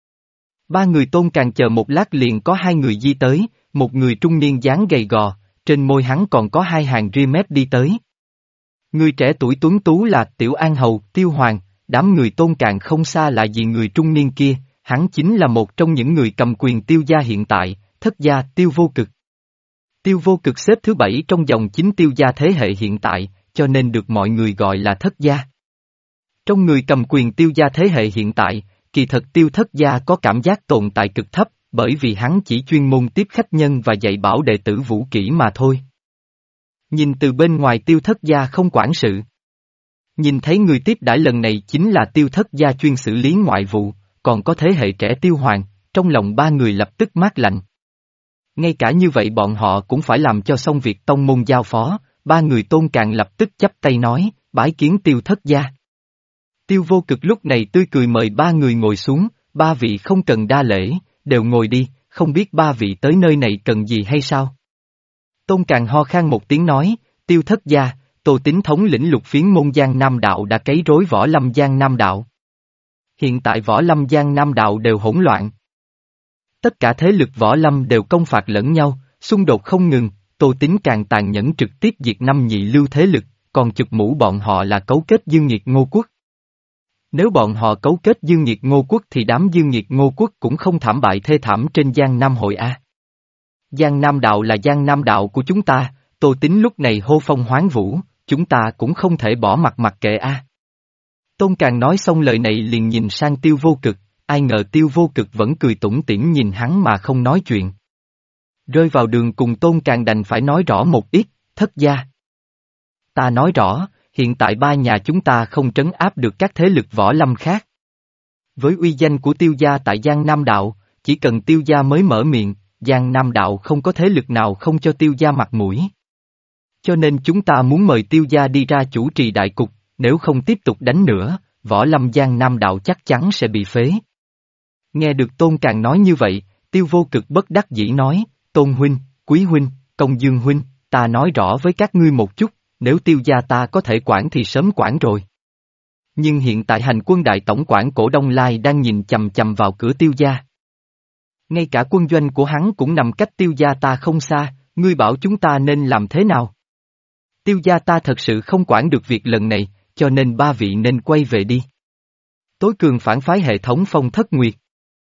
Ba người Tôn Càn chờ một lát liền có hai người di tới, một người trung niên dáng gầy gò, trên môi hắn còn có hai hàng ria mép đi tới. Người trẻ tuổi tuấn tú là Tiểu An Hầu, Tiêu Hoàng, đám người Tôn Càn không xa là gì người trung niên kia, hắn chính là một trong những người cầm quyền Tiêu gia hiện tại, thất gia Tiêu Vô Cực. Tiêu Vô Cực xếp thứ bảy trong dòng chính Tiêu gia thế hệ hiện tại, cho nên được mọi người gọi là thất gia. Trong người cầm quyền Tiêu gia thế hệ hiện tại, kỳ thật Tiêu thất gia có cảm giác tồn tại cực thấp, bởi vì hắn chỉ chuyên môn tiếp khách nhân và dạy bảo đệ tử vũ kỹ mà thôi. Nhìn từ bên ngoài Tiêu Thất Gia không quản sự. Nhìn thấy người tiếp đãi lần này chính là Tiêu Thất Gia chuyên xử lý ngoại vụ, còn có thế hệ trẻ Tiêu Hoàng, trong lòng ba người lập tức mát lạnh. Ngay cả như vậy bọn họ cũng phải làm cho xong việc tông môn giao phó, ba người Tôn Càn lập tức chắp tay nói, bái kiến Tiêu Thất Gia. Tiêu Vô Cực lúc này tươi cười mời ba người ngồi xuống, ba vị không cần đa lễ, đều ngồi đi, không biết ba vị tới nơi này cần gì hay sao? Tôn Càn ho khan một tiếng nói, Tiêu Thất Gia, Tô Tín thống lĩnh lục phiến môn Giang Nam Đạo đã cấy rối Võ Lâm Giang Nam Đạo. Hiện tại Võ Lâm Giang Nam Đạo đều hỗn loạn. Tất cả thế lực Võ Lâm đều công phạt lẫn nhau, xung đột không ngừng, Tô Tín càng tàn nhẫn trực tiếp diệt năm nhị lưu thế lực, còn chụp mũ bọn họ là cấu kết Dương Nghiệt Ngô Quốc. Nếu bọn họ cấu kết Dương Nghiệt Ngô Quốc thì đám Dương Nghiệt Ngô Quốc cũng không thảm bại thê thảm trên Giang Nam hội A. Giang Nam Đạo là Giang Nam Đạo của chúng ta, Tô Tín lúc này hô phong hoán vũ, chúng ta cũng không thể bỏ mặt mặc kệ A. Tôn Càn nói xong lời này liền nhìn sang Tiêu Vô Cực, ai ngờ Tiêu Vô Cực vẫn cười tủm tỉm nhìn hắn mà không nói chuyện. Rơi vào đường cùng Tôn Càn đành phải nói rõ một ít, Thất Gia. Ta nói rõ, hiện tại ba nhà chúng ta không trấn áp được các thế lực võ lâm khác. Với uy danh của Tiêu gia tại Giang Nam Đạo, chỉ cần Tiêu gia mới mở miệng, Giang Nam Đạo không có thế lực nào không cho Tiêu gia mặt mũi. Cho nên chúng ta muốn mời Tiêu gia đi ra chủ trì đại cục, nếu không tiếp tục đánh nữa, võ lâm Giang Nam Đạo chắc chắn sẽ bị phế. Nghe được Tôn Càn nói như vậy, Tiêu Vô Cực bất đắc dĩ nói, Tôn huynh, Quý huynh, Công Dương huynh, ta nói rõ với các ngươi một chút, nếu Tiêu gia ta có thể quản thì sớm quản rồi. Nhưng hiện tại hành quân đại tổng quản Cổ Đông Lai đang nhìn chằm chằm vào cửa Tiêu gia. Ngay cả quân doanh của hắn cũng nằm cách Tiêu gia ta không xa, ngươi bảo chúng ta nên làm thế nào? Tiêu gia ta thật sự không quản được việc lần này, cho nên ba vị nên quay về đi. Tối cường phản phái hệ thống Phong Thất Nguyệt.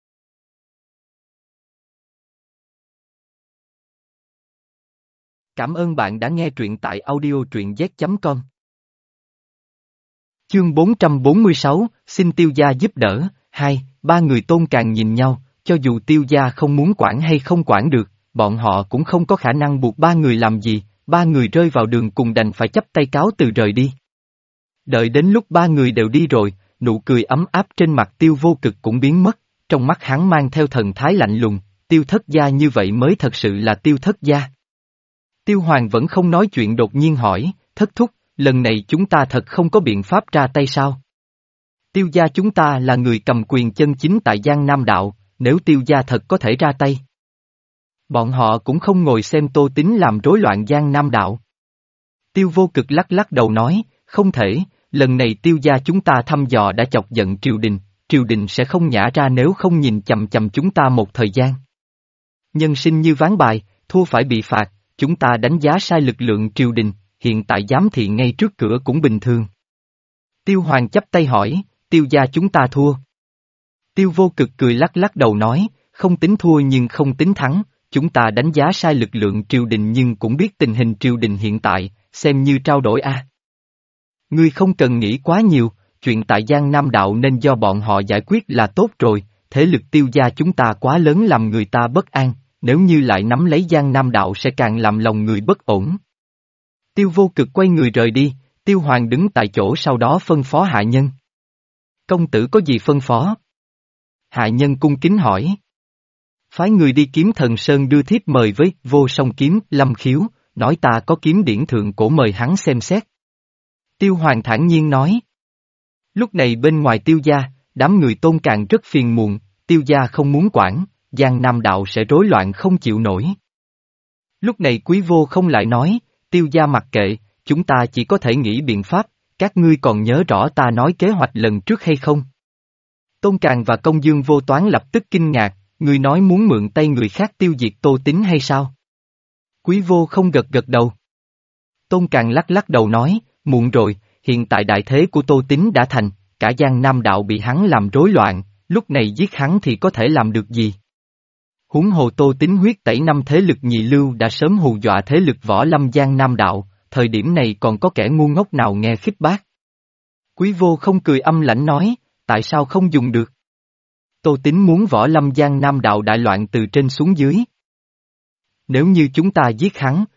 Cảm ơn bạn đã nghe truyện tại audio truyện z chấm com. Chương bốn trăm bốn mươi sáu, xin Tiêu gia giúp đỡ, hai, ba người Tôn Càn nhìn nhau, cho dù Tiêu gia không muốn quản hay không quản được, bọn họ cũng không có khả năng buộc ba người làm gì, ba người rơi vào đường cùng đành phải chắp tay cáo từ rời đi. Đợi đến lúc ba người đều đi rồi, nụ cười ấm áp trên mặt Tiêu Vô Cực cũng biến mất, trong mắt hắn mang theo thần thái lạnh lùng, Tiêu Thất Gia như vậy mới thật sự là Tiêu Thất Gia. Tiêu Hoàng vẫn không nói chuyện đột nhiên hỏi, Thất thúc, lần này chúng ta thật không có biện pháp ra tay sao? Tiêu gia chúng ta là người cầm quyền chân chính tại Giang Nam Đạo, nếu Tiêu gia thật có thể ra tay. Bọn họ cũng không ngồi xem Tô Tín làm rối loạn Giang Nam Đạo. Tiêu Vô Cực lắc lắc đầu nói, không thể, lần này Tiêu gia chúng ta thăm dò đã chọc giận triều đình, triều đình sẽ không nhả ra nếu không nhìn chằm chằm chúng ta một thời gian. Nhân sinh như ván bài, thua phải bị phạt, chúng ta đánh giá sai lực lượng triều đình, hiện tại giám thị ngay trước cửa cũng bình thường. Tiêu Hoàng chắp tay hỏi, Tiêu gia chúng ta thua. Tiêu Vô Cực cười lắc lắc đầu nói, không tính thua nhưng không tính thắng, chúng ta đánh giá sai lực lượng triều đình nhưng cũng biết tình hình triều đình hiện tại, xem như trao đổi a. Ngươi không cần nghĩ quá nhiều, chuyện tại Giang Nam Đạo nên do bọn họ giải quyết là tốt rồi, thế lực Tiêu gia chúng ta quá lớn làm người ta bất an, nếu như lại nắm lấy Giang Nam Đạo sẽ càng làm lòng người bất ổn. Tiêu Vô Cực quay người rời đi, Tiêu Hoàng đứng tại chỗ sau đó phân phó hạ nhân. Công tử có gì phân phó? Hạ nhân cung kính hỏi. Phái người đi kiếm Thần Sơn đưa thiếp mời với Vô Song Kiếm, Lâm Khiếu, nói ta có kiếm điển thượng cổ mời hắn xem xét. Tiêu Hoàng thản nhiên nói. Lúc này bên ngoài Tiêu gia, đám người Tôn Càn rất phiền muộn, Tiêu gia không muốn quản, Giang Nam Đạo sẽ rối loạn không chịu nổi. Lúc này Quý Vô không lại nói, Tiêu gia mặc kệ, chúng ta chỉ có thể nghĩ biện pháp, các ngươi còn nhớ rõ ta nói kế hoạch lần trước hay không? Tôn Càn và Công Dương Vô Toán lập tức kinh ngạc, ngươi nói muốn mượn tay người khác tiêu diệt Tô Tín hay sao? Quý Vô không gật gật đầu. Tôn Càn lắc lắc đầu nói, muộn rồi, hiện tại đại thế của Tô Tín đã thành, cả Giang Nam Đạo bị hắn làm rối loạn, lúc này giết hắn thì có thể làm được gì? Huống hồ Tô Tín huyết tẩy năm thế lực nhị lưu đã sớm hù dọa thế lực võ lâm Giang Nam Đạo, thời điểm này còn có kẻ ngu ngốc nào nghe khích bác. Quý Vô không cười âm lãnh nói, tại sao không dùng được? Tô Tín muốn võ lâm Giang Nam Đạo đại loạn từ trên xuống dưới. Nếu như chúng ta giết hắn,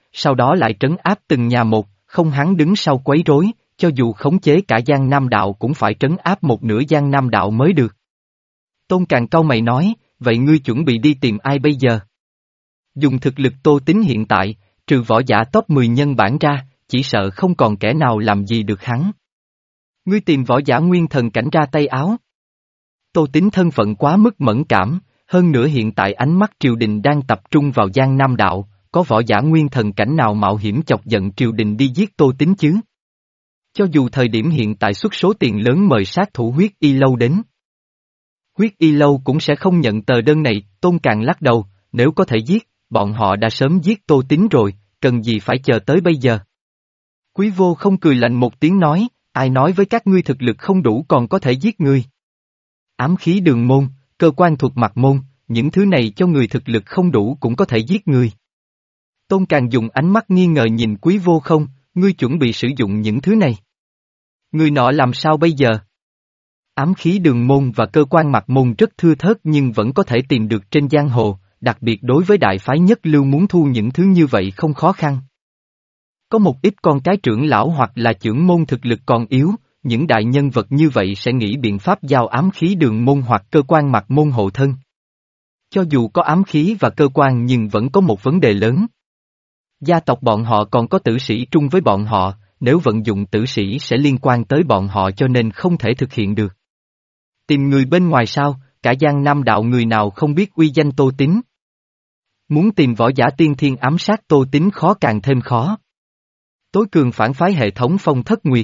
sau đó lại trấn áp từng nhà một, không hắn đứng sau quấy rối, cho dù khống chế cả Giang Nam đạo cũng phải trấn áp một nửa Giang Nam đạo mới được. Tôn Càn cau mày nói, vậy ngươi chuẩn bị đi tìm ai bây giờ? Dùng thực lực Tô Tín hiện tại, trừ võ giả top mười nhân bản ra, chỉ sợ không còn kẻ nào làm gì được hắn. Ngươi tìm võ giả nguyên thần cảnh ra tay áo. Tô Tín thân phận quá mức mẫn cảm, hơn nữa hiện tại ánh mắt triều đình đang tập trung vào Giang Nam đạo, có võ giả nguyên thần cảnh nào mạo hiểm chọc giận triều đình đi giết Tô Tín chứ? Cho dù thời điểm hiện tại xuất số tiền lớn mời sát thủ huyết y lâu đến. Huyết y lâu cũng sẽ không nhận tờ đơn này, Tôn Càn lắc đầu, nếu có thể giết, bọn họ đã sớm giết Tô Tín rồi, cần gì phải chờ tới bây giờ. Quý Vô không cười lạnh một tiếng nói, ai nói với các ngươi thực lực không đủ còn có thể giết ngươi. Ám khí đường môn, cơ quan thuộc mặt môn, những thứ này cho người thực lực không đủ cũng có thể giết ngươi. Tôn Càn dùng ánh mắt nghi ngờ nhìn Quý Vô không, ngươi chuẩn bị sử dụng những thứ này. Người nọ làm sao bây giờ? Ám khí đường môn và cơ quan mặt môn rất thưa thớt nhưng vẫn có thể tìm được trên giang hồ, đặc biệt đối với đại phái nhất lưu muốn thu những thứ như vậy không khó khăn. Có một ít con cái trưởng lão hoặc là trưởng môn thực lực còn yếu, những đại nhân vật như vậy sẽ nghĩ biện pháp giao ám khí đường môn hoặc cơ quan mặt môn hộ thân. Cho dù có ám khí và cơ quan nhưng vẫn có một vấn đề lớn. Gia tộc bọn họ còn có tử sĩ trung với bọn họ, nếu vận dụng tử sĩ sẽ liên quan tới bọn họ cho nên không thể thực hiện được. Tìm người bên ngoài sao, cả Giang Nam đạo người nào không biết uy danh Tô Tín. Muốn tìm võ giả tiên thiên ám sát Tô Tín khó càng thêm khó. Tối cường phản phái hệ thống Phong Thất Nguyệt.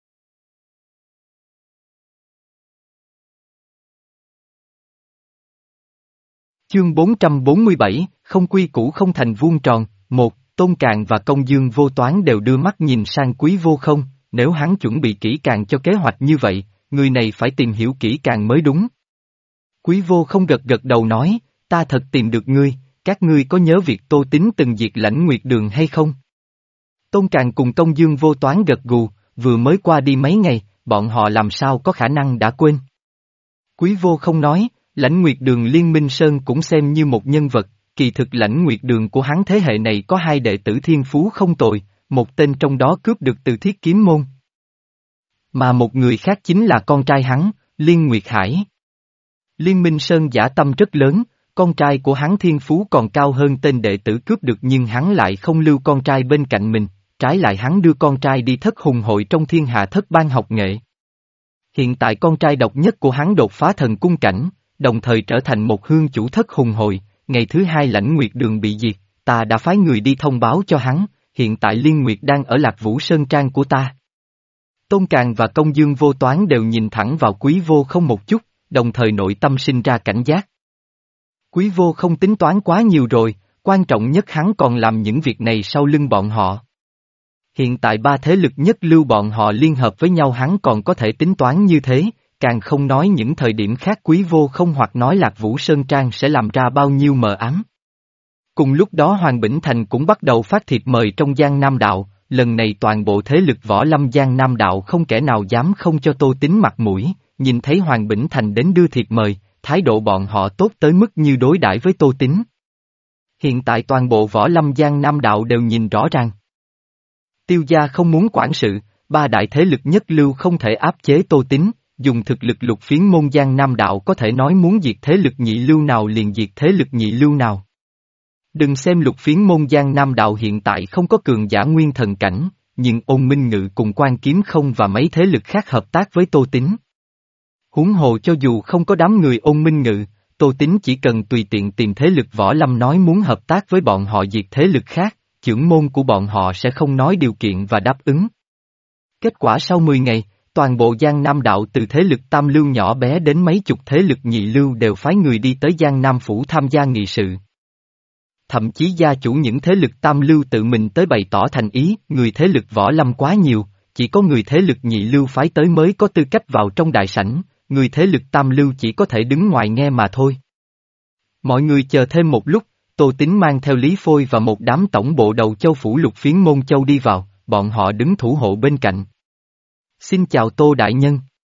Chương bốn trăm bốn mươi bảy, không quy củ không thành vuông tròn, một, Tôn Càn và Công Dương Vô Toán đều đưa mắt nhìn sang Quý Vô không, nếu hắn chuẩn bị kỹ càng cho kế hoạch như vậy, người này phải tìm hiểu kỹ càng mới đúng. Quý Vô không gật gật đầu nói, ta thật tìm được ngươi, các ngươi có nhớ việc Tô Tín từng diệt Lãnh Nguyệt Đường hay không? Tôn Càn cùng Công Dương Vô Toán gật gù, vừa mới qua đi mấy ngày, bọn họ làm sao có khả năng đã quên. Quý Vô không nói, Lãnh Nguyệt Đường Liên Minh Sơn cũng xem như một nhân vật, kỳ thực Lãnh Nguyệt Đường của hắn thế hệ này có hai đệ tử thiên phú không tồi, một tên trong đó cướp được từ Thiết Kiếm Môn. Mà một người khác chính là con trai hắn, Liên Nguyệt Hải. Liên Minh Sơn dã tâm rất lớn, con trai của hắn thiên phú còn cao hơn tên đệ tử cướp được nhưng hắn lại không lưu con trai bên cạnh mình, trái lại hắn đưa con trai đi thất hùng hội trong thiên hạ thất ban học nghệ. Hiện tại con trai độc nhất của hắn đột phá thần cung cảnh, đồng thời trở thành một hương chủ thất hùng hội, ngày thứ hai Lãnh Nguyệt Đường bị diệt, ta đã phái người đi thông báo cho hắn, hiện tại Liên Nguyệt đang ở Lạc Vũ Sơn Trang của ta. Tôn Càn và Công Dương Vô Toán đều nhìn thẳng vào Quý Vô không một chút, đồng thời nội tâm sinh ra cảnh giác. Quý Vô không tính toán quá nhiều rồi, quan trọng nhất hắn còn làm những việc này sau lưng bọn họ. Hiện tại ba thế lực nhất lưu bọn họ liên hợp với nhau hắn còn có thể tính toán như thế, càng không nói những thời điểm khác Quý Vô không hoặc nói Lạc Vũ Sơn Trang sẽ làm ra bao nhiêu mờ ám. Cùng lúc đó Hoàng Bỉnh Thành cũng bắt đầu phát thiệp mời trong Giang Nam Đạo, lần này toàn bộ thế lực võ lâm Giang Nam Đạo không kẻ nào dám không cho Tô Tín mặt mũi, nhìn thấy Hoàng Bỉnh Thành đến đưa thiệp mời, thái độ bọn họ tốt tới mức như đối đãi với Tô Tín. Hiện tại toàn bộ võ lâm Giang Nam Đạo đều nhìn rõ ràng. Tiêu gia không muốn quản sự, ba đại thế lực nhất lưu không thể áp chế Tô Tín, dùng thực lực lục phiến môn Giang Nam Đạo có thể nói muốn diệt thế lực nhị lưu nào liền diệt thế lực nhị lưu nào. Đừng xem lục phiến môn Giang Nam Đạo hiện tại không có cường giả nguyên thần cảnh, nhưng Ôn Minh Ngự cùng Quan Kiếm Không và mấy thế lực khác hợp tác với Tô Tín. Huống hồ cho dù không có đám người Ôn Minh Ngự, Tô Tín chỉ cần tùy tiện tìm thế lực võ lâm nói muốn hợp tác với bọn họ diệt thế lực khác, chưởng môn của bọn họ sẽ không nói điều kiện và đáp ứng. Kết quả sau mười ngày, toàn bộ Giang Nam Đạo từ thế lực tam lưu nhỏ bé đến mấy chục thế lực nhị lưu đều phái người đi tới Giang Nam Phủ tham gia nghị sự. Thậm chí gia chủ những thế lực tam lưu tự mình tới bày tỏ thành ý, người thế lực võ lâm quá nhiều, chỉ có người thế lực nhị lưu phái tới mới có tư cách vào trong đại sảnh, người thế lực tam lưu chỉ có thể đứng ngoài nghe mà thôi. Mọi người chờ thêm một lúc, Tô Tín mang theo Lý Phôi và một đám tổng bộ đầu châu phủ lục phiến môn châu đi vào, bọn họ đứng thủ hộ bên cạnh. Xin chào Tô Đại Nhân.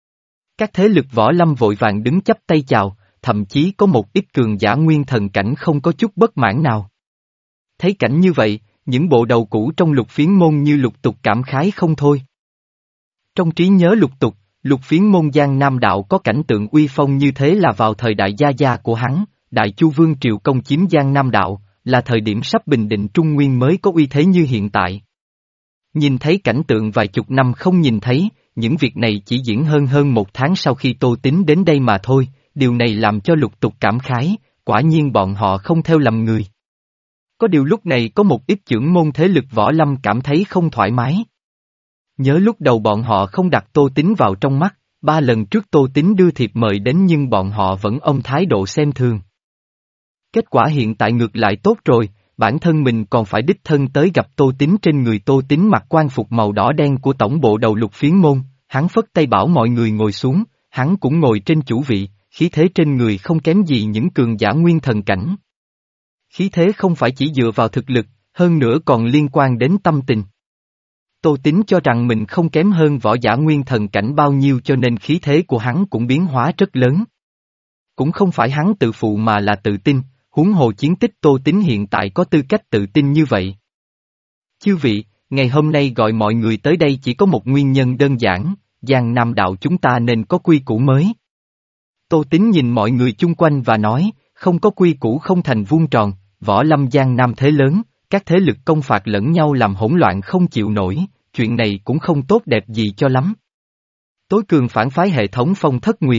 Các thế lực võ lâm vội vàng đứng chắp tay chào, thậm chí có một ít cường giả nguyên thần cảnh không có chút bất mãn nào. Thấy cảnh như vậy, những bộ đầu cũ trong Lục Phiến môn như Lục Tục cảm khái không thôi. Trong trí nhớ Lục Tục, Lục Phiến môn Giang Nam đạo có cảnh tượng uy phong như thế là vào thời đại gia gia của hắn, Đại Chu Vương Triều công chiếm Giang Nam đạo, là thời điểm sắp bình định Trung Nguyên mới có uy thế như hiện tại. Nhìn thấy cảnh tượng vài chục năm không nhìn thấy, những việc này chỉ diễn hơn hơn một tháng sau khi Tô Tín đến đây mà thôi, điều này làm cho Lục Tục cảm khái, quả nhiên bọn họ không theo lầm người. Có điều lúc này có một ít chưởng môn thế lực võ lâm cảm thấy không thoải mái. Nhớ lúc đầu bọn họ không đặt Tô Tín vào trong mắt, ba lần trước Tô Tín đưa thiệp mời đến nhưng bọn họ vẫn ôm thái độ xem thường. Kết quả hiện tại ngược lại tốt rồi, bản thân mình còn phải đích thân tới gặp Tô Tín. Trên người Tô Tín mặc quan phục màu đỏ đen của tổng bộ đầu Lục Phiến môn, hắn phất tay bảo mọi người ngồi xuống, hắn cũng ngồi trên chủ vị, khí thế trên người không kém gì những cường giả nguyên thần cảnh. Khí thế không phải chỉ dựa vào thực lực, hơn nữa còn liên quan đến tâm tình. Tô Tín cho rằng mình không kém hơn võ giả nguyên thần cảnh bao nhiêu cho nên khí thế của hắn cũng biến hóa rất lớn. Cũng không phải hắn tự phụ mà là tự tin, huống hồ chiến tích Tô Tín hiện tại có tư cách tự tin như vậy. Chư vị, ngày hôm nay gọi mọi người tới đây chỉ có một nguyên nhân đơn giản, Giang Nam đạo chúng ta nên có quy củ mới. Tô Tín nhìn mọi người chung quanh và nói, không có quy củ không thành vuông tròn, võ lâm Giang Nam thế lớn, các thế lực công phạt lẫn nhau làm hỗn loạn không chịu nổi, chuyện này cũng không tốt đẹp gì cho lắm. Tối cường phản phái hệ thống Phong Thất Nguyệt.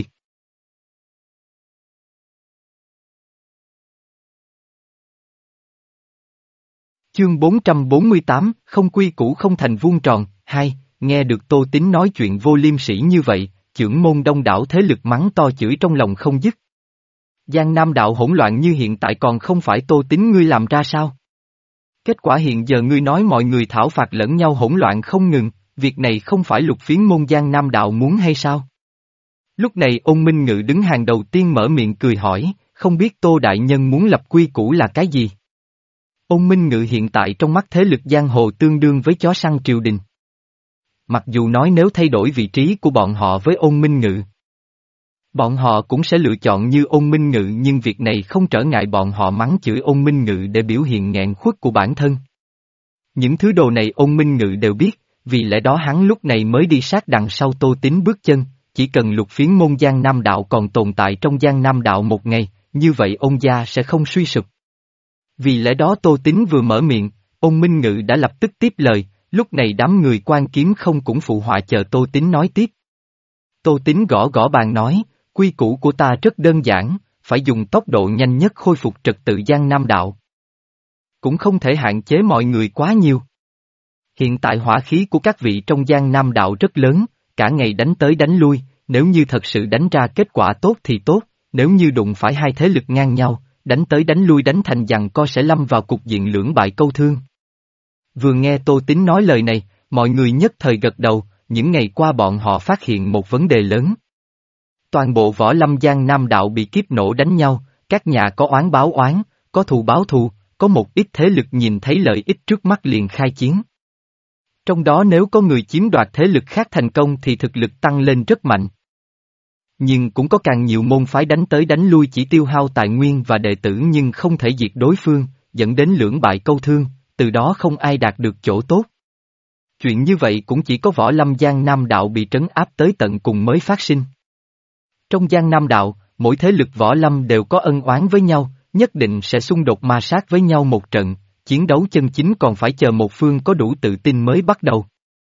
Chương bốn trăm bốn mươi tám, không quy củ không thành vuông tròn, hai, nghe được Tô Tín nói chuyện vô liêm sỉ như vậy, chưởng môn đông đảo thế lực mắng to chửi trong lòng không dứt. Giang Nam đạo hỗn loạn như hiện tại còn không phải Tô Tín ngươi làm ra sao? Kết quả hiện giờ ngươi nói mọi người thảo phạt lẫn nhau hỗn loạn không ngừng, việc này không phải Lục Phiến môn Giang Nam đạo muốn hay sao? Lúc này Ôn Minh Ngự đứng hàng đầu tiên mở miệng cười hỏi, không biết Tô Đại Nhân muốn lập quy củ là cái gì? Ôn Minh Ngự hiện tại trong mắt thế lực giang hồ tương đương với chó săn triều đình. Mặc dù nói nếu thay đổi vị trí của bọn họ với Ôn Minh Ngự, bọn họ cũng sẽ lựa chọn như Ôn Minh Ngự nhưng việc này không trở ngại bọn họ mắng chửi Ôn Minh Ngự để biểu hiện nghẹn khuất của bản thân. Những thứ đồ này Ôn Minh Ngự đều biết, vì lẽ đó hắn lúc này mới đi sát đằng sau Tô Tín bước chân, chỉ cần Lục Phiến môn Giang Nam đạo còn tồn tại trong Giang Nam đạo một ngày, như vậy Ôn gia sẽ không suy sụp. Vì lẽ đó Tô Tín vừa mở miệng, Ôn Minh Ngự đã lập tức tiếp lời, lúc này đám người quan kiếm không cũng phụ họa chờ Tô Tín nói tiếp. Tô Tín gõ gõ bàn nói, quy củ của ta rất đơn giản, phải dùng tốc độ nhanh nhất khôi phục trật tự Giang Nam đạo. Cũng không thể hạn chế mọi người quá nhiều. Hiện tại hỏa khí của các vị trong Giang Nam đạo rất lớn, cả ngày đánh tới đánh lui, nếu như thật sự đánh ra kết quả tốt thì tốt, nếu như đụng phải hai thế lực ngang nhau, đánh tới đánh lui đánh thành giằng co sẽ lâm vào cục diện lưỡng bại câu thương. Vừa nghe Tô Tín nói lời này, mọi người nhất thời gật đầu, những ngày qua bọn họ phát hiện một vấn đề lớn. Toàn bộ võ lâm Giang Nam đạo bị kiếp nổ đánh nhau, các nhà có oán báo oán, có thù báo thù, có một ít thế lực nhìn thấy lợi ích trước mắt liền khai chiến. Trong đó nếu có người chiếm đoạt thế lực khác thành công thì thực lực tăng lên rất mạnh. Nhưng cũng có càng nhiều môn phái đánh tới đánh lui chỉ tiêu hao tài nguyên và đệ tử nhưng không thể diệt đối phương, dẫn đến lưỡng bại câu thương, từ đó không ai đạt được chỗ tốt. Chuyện như vậy cũng chỉ có võ lâm Giang Nam đạo bị trấn áp tới tận cùng mới phát sinh. Trong Giang Nam đạo, mỗi thế lực võ lâm đều có ân oán với nhau, nhất định sẽ xung đột ma sát với nhau một trận, chiến đấu chân chính còn phải chờ một phương có đủ tự tin mới bắt đầu.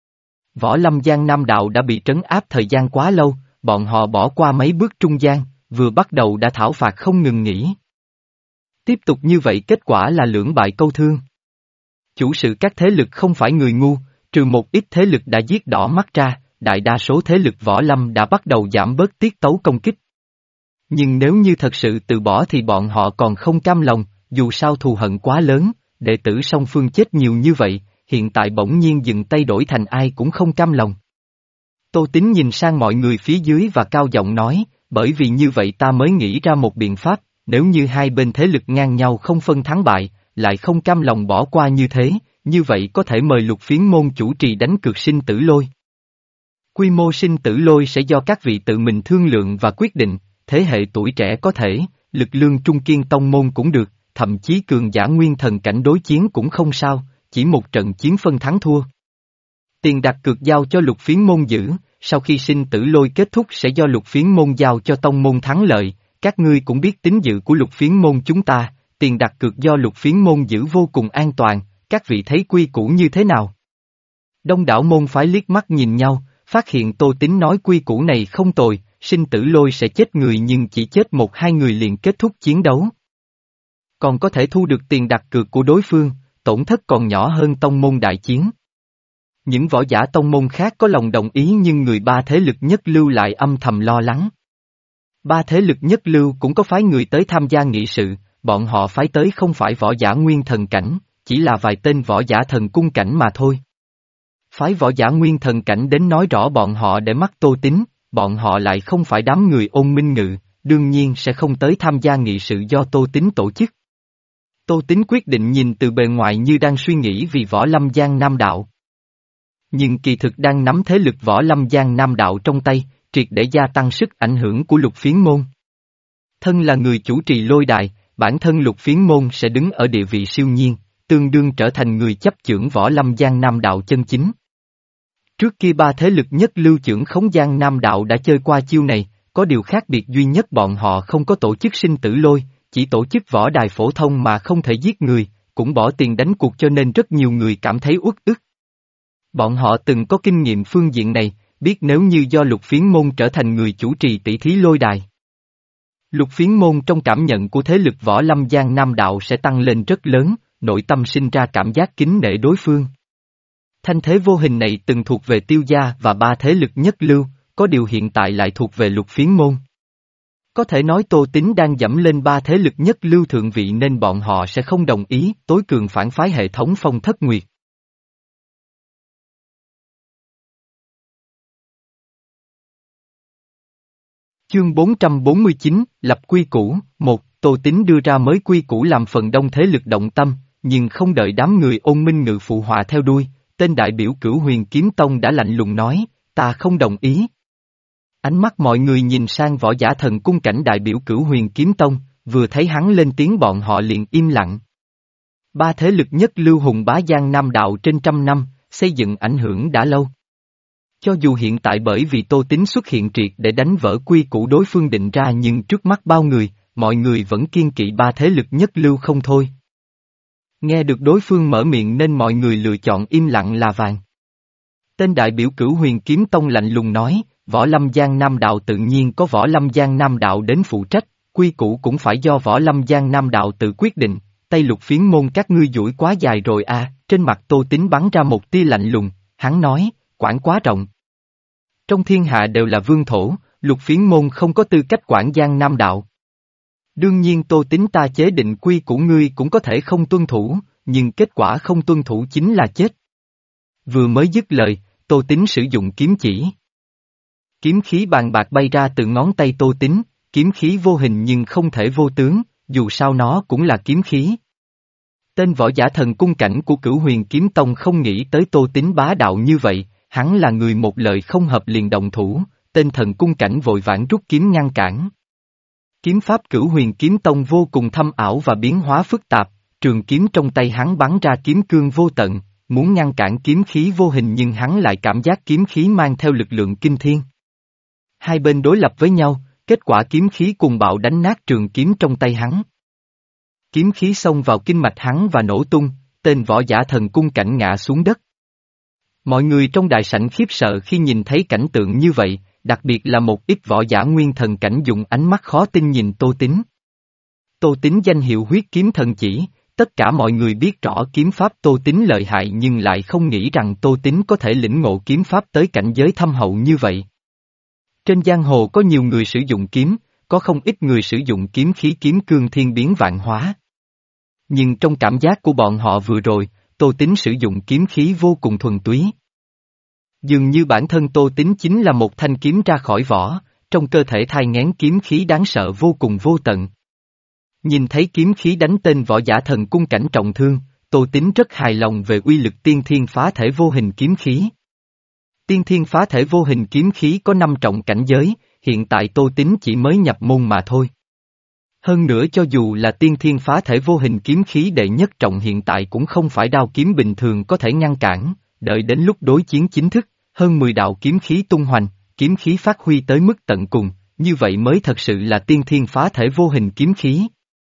Võ lâm Giang Nam đạo đã bị trấn áp thời gian quá lâu, bọn họ bỏ qua mấy bước trung gian, vừa bắt đầu đã thảo phạt không ngừng nghỉ. Tiếp tục như vậy kết quả là lưỡng bại câu thương. Chủ sự các thế lực không phải người ngu, trừ một ít thế lực đã giết đỏ mắt ra, đại đa số thế lực võ lâm đã bắt đầu giảm bớt tiết tấu công kích. Nhưng nếu như thật sự từ bỏ thì bọn họ còn không cam lòng, dù sao thù hận quá lớn, đệ tử song phương chết nhiều như vậy, hiện tại bỗng nhiên dừng tay đổi thành ai cũng không cam lòng. Tô Tín nhìn sang mọi người phía dưới và cao giọng nói, bởi vì như vậy ta mới nghĩ ra một biện pháp, nếu như hai bên thế lực ngang nhau không phân thắng bại, lại không cam lòng bỏ qua như thế, như vậy có thể mời Lục Phiến môn chủ trì đánh cược sinh tử lôi. Quy mô sinh tử lôi sẽ do các vị tự mình thương lượng và quyết định, thế hệ tuổi trẻ có thể, lực lượng trung kiên tông môn cũng được, thậm chí cường giả nguyên thần cảnh đối chiến cũng không sao, chỉ một trận chiến phân thắng thua. Tiền đặt cược giao cho Lục Phiến môn giữ, sau khi sinh tử lôi kết thúc sẽ do Lục Phiến môn giao cho tông môn thắng lợi, các ngươi cũng biết tín dự của Lục Phiến môn chúng ta, tiền đặt cược do Lục Phiến môn giữ vô cùng an toàn, các vị thấy quy củ như thế nào? Đông đảo môn phái liếc mắt nhìn nhau, phát hiện Tô Tín nói quy củ này không tồi, sinh tử lôi sẽ chết người nhưng chỉ chết một hai người liền kết thúc chiến đấu. Còn có thể thu được tiền đặt cược của đối phương, tổn thất còn nhỏ hơn tông môn đại chiến. Những võ giả tông môn khác có lòng đồng ý nhưng người ba thế lực nhất lưu lại âm thầm lo lắng. Ba thế lực nhất lưu cũng có phái người tới tham gia nghị sự, bọn họ phái tới không phải võ giả nguyên thần cảnh, chỉ là vài tên võ giả thần cung cảnh mà thôi. Phái võ giả nguyên thần cảnh đến nói rõ bọn họ để mắt Tô Tín, bọn họ lại không phải đám người Ôn Minh Ngự, đương nhiên sẽ không tới tham gia nghị sự do Tô Tín tổ chức. Tô Tín quyết định nhìn từ bề ngoài như đang suy nghĩ vì võ lâm Giang Nam đạo. Nhưng kỳ thực đang nắm thế lực võ lâm Giang Nam đạo trong tay, triệt để gia tăng sức ảnh hưởng của Lục Phiến môn. Thân là người chủ trì lôi đài, bản thân Lục Phiến môn sẽ đứng ở địa vị siêu nhiên, tương đương trở thành người chấp chưởng võ lâm Giang Nam đạo chân chính. Trước kia ba thế lực nhất lưu chưởng khống Giang Nam đạo đã chơi qua chiêu này, có điều khác biệt duy nhất bọn họ không có tổ chức sinh tử lôi, chỉ tổ chức võ đài phổ thông mà không thể giết người, cũng bỏ tiền đánh cuộc cho nên rất nhiều người cảm thấy uất ức. Bọn họ từng có kinh nghiệm phương diện này, biết nếu như do Lục Phiến môn trở thành người chủ trì tỷ thí lôi đài. Lục Phiến môn trong cảm nhận của thế lực võ lâm Giang Nam đạo sẽ tăng lên rất lớn, nội tâm sinh ra cảm giác kính nể đối phương. Thanh thế vô hình này từng thuộc về Tiêu gia và ba thế lực nhất lưu, có điều hiện tại lại thuộc về Lục Phiến môn. Có thể nói Tô Tín đang dẫm lên ba thế lực nhất lưu thượng vị nên bọn họ sẽ không đồng ý tối cường phản phái hệ thống Phong Thất Nguyệt. Chương bốn trăm bốn mươi chín, lập quy củ, một, Tô Tín đưa ra mới quy củ làm phần đông thế lực động tâm, nhưng không đợi đám người Ôn Minh Ngự phụ họa theo đuôi, tên đại biểu Cửu Huyền Kiếm Tông đã lạnh lùng nói, ta không đồng ý. Ánh mắt mọi người nhìn sang võ giả thần cung cảnh đại biểu Cửu Huyền Kiếm Tông, vừa thấy hắn lên tiếng bọn họ liền im lặng. Ba thế lực nhất lưu hùng bá Giang Nam đạo trên trăm năm, xây dựng ảnh hưởng đã lâu. Cho dù hiện tại bởi vì Tô Tín xuất hiện triệt để đánh vỡ quy củ đối phương định ra nhưng trước mắt bao người, mọi người vẫn kiên kỵ ba thế lực nhất lưu không thôi. Nghe được đối phương mở miệng nên mọi người lựa chọn im lặng là vàng. Tên đại biểu Cửu Huyền Kiếm Tông lạnh lùng nói, Võ Lâm Giang Nam đạo tự nhiên có Võ Lâm Giang Nam đạo đến phụ trách, quy củ cũng phải do Võ Lâm Giang Nam đạo tự quyết định, Tây Lục Phiến môn các ngươi duỗi quá dài rồi à, trên mặt Tô Tín bắn ra một tia lạnh lùng, hắn nói, quản quá rộng. Trong thiên hạ đều là vương thổ, Lục Phiến môn không có tư cách quản Giang Nam đạo. Đương nhiên Tô Tín ta chế định quy của ngươi cũng có thể không tuân thủ, nhưng kết quả không tuân thủ chính là chết. Vừa mới dứt lời, Tô Tín sử dụng kiếm chỉ. Kiếm khí bàn bạc bay ra từ ngón tay Tô Tín, kiếm khí vô hình nhưng không thể vô tướng, dù sao nó cũng là kiếm khí. Tên võ giả thần cung cảnh của Cửu Huyền Kiếm Tông không nghĩ tới Tô Tín bá đạo như vậy, hắn là người một lời không hợp liền động thủ, tên thần cung cảnh vội vã rút kiếm ngăn cản. Kiếm pháp Cửu Huyền Kiếm Tông vô cùng thâm ảo và biến hóa phức tạp, trường kiếm trong tay hắn bắn ra kiếm cương vô tận, muốn ngăn cản kiếm khí vô hình nhưng hắn lại cảm giác kiếm khí mang theo lực lượng kinh thiên. Hai bên đối lập với nhau, kết quả kiếm khí cùng bạo đánh nát trường kiếm trong tay hắn. Kiếm khí xông vào kinh mạch hắn và nổ tung, tên võ giả thần cung cảnh ngã xuống đất. Mọi người trong đại sảnh khiếp sợ khi nhìn thấy cảnh tượng như vậy, đặc biệt là một ít võ giả nguyên thần cảnh dùng ánh mắt khó tin nhìn Tô Tín. Tô Tín danh hiệu huyết kiếm thần chỉ, tất cả mọi người biết rõ kiếm pháp Tô Tín lợi hại nhưng lại không nghĩ rằng Tô Tín có thể lĩnh ngộ kiếm pháp tới cảnh giới thâm hậu như vậy. Trên giang hồ có nhiều người sử dụng kiếm, có không ít người sử dụng kiếm khí kiếm cương thiên biến vạn hóa. Nhưng trong cảm giác của bọn họ vừa rồi, Tô Tín sử dụng kiếm khí vô cùng thuần túy. Dường như bản thân Tô Tín chính là một thanh kiếm ra khỏi vỏ, trong cơ thể thai nghén kiếm khí đáng sợ vô cùng vô tận. Nhìn thấy kiếm khí đánh tên võ giả thần cung cảnh trọng thương, Tô Tín rất hài lòng về uy lực tiên thiên phá thể vô hình kiếm khí. Tiên thiên phá thể vô hình kiếm khí có năm trọng cảnh giới, hiện tại Tô Tín chỉ mới nhập môn mà thôi. Hơn nữa cho dù là tiên thiên phá thể vô hình kiếm khí đệ nhất trọng hiện tại cũng không phải đao kiếm bình thường có thể ngăn cản, đợi đến lúc đối chiến chính thức, hơn mười đạo kiếm khí tung hoành, kiếm khí phát huy tới mức tận cùng, như vậy mới thật sự là tiên thiên phá thể vô hình kiếm khí.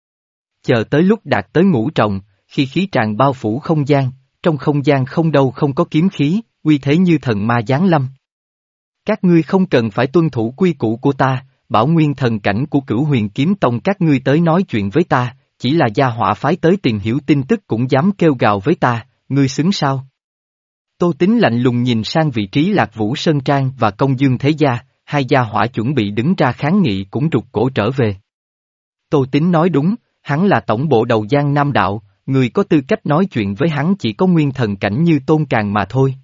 Chờ tới lúc đạt tới ngũ trọng, khi khí tràn bao phủ không gian, trong không gian không đâu không có kiếm khí, uy thế như thần ma giáng lâm. Các ngươi không cần phải tuân thủ quy củ của ta, bảo nguyên thần cảnh của Cửu Huyền Kiếm Tông các ngươi tới nói chuyện với ta, chỉ là gia hỏa phái tới tìm hiểu tin tức cũng dám kêu gào với ta, ngươi xứng sao? Tô Tính lạnh lùng nhìn sang vị trí Lạc Vũ Sơn Trang và Công Dương Thế Gia, hai gia hỏa chuẩn bị đứng ra kháng nghị cũng rụt cổ trở về. Tô Tính nói đúng, hắn là tổng bộ đầu Giang Nam Đạo, người có tư cách nói chuyện với hắn chỉ có nguyên thần cảnh như Tôn Càn mà thôi.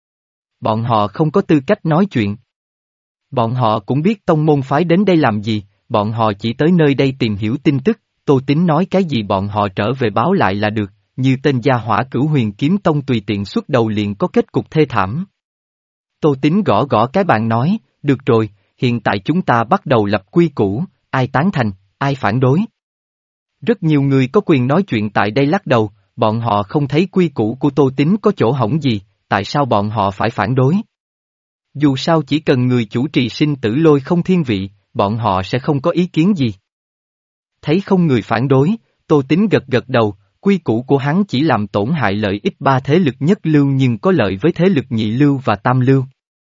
Bọn họ không có tư cách nói chuyện. Bọn họ cũng biết tông môn phái đến đây làm gì, bọn họ chỉ tới nơi đây tìm hiểu tin tức, Tô Tính nói cái gì bọn họ trở về báo lại là được, như tên gia hỏa Cửu Huyền Kiếm Tông tùy tiện xuất đầu liền có kết cục thê thảm. Tô Tính gõ gõ cái bàn nói, được rồi, hiện tại chúng ta bắt đầu lập quy củ, ai tán thành, ai phản đối. Rất nhiều người có quyền nói chuyện tại đây lắc đầu, bọn họ không thấy quy củ của Tô Tính có chỗ hỏng gì, tại sao bọn họ phải phản đối? Dù sao chỉ cần người chủ trì sinh tử lôi không thiên vị, bọn họ sẽ không có ý kiến gì. Thấy không người phản đối, Tô Tính gật gật đầu, quy củ của hắn chỉ làm tổn hại lợi ích ba thế lực nhất lưu nhưng có lợi với thế lực nhị lưu và tam lưu.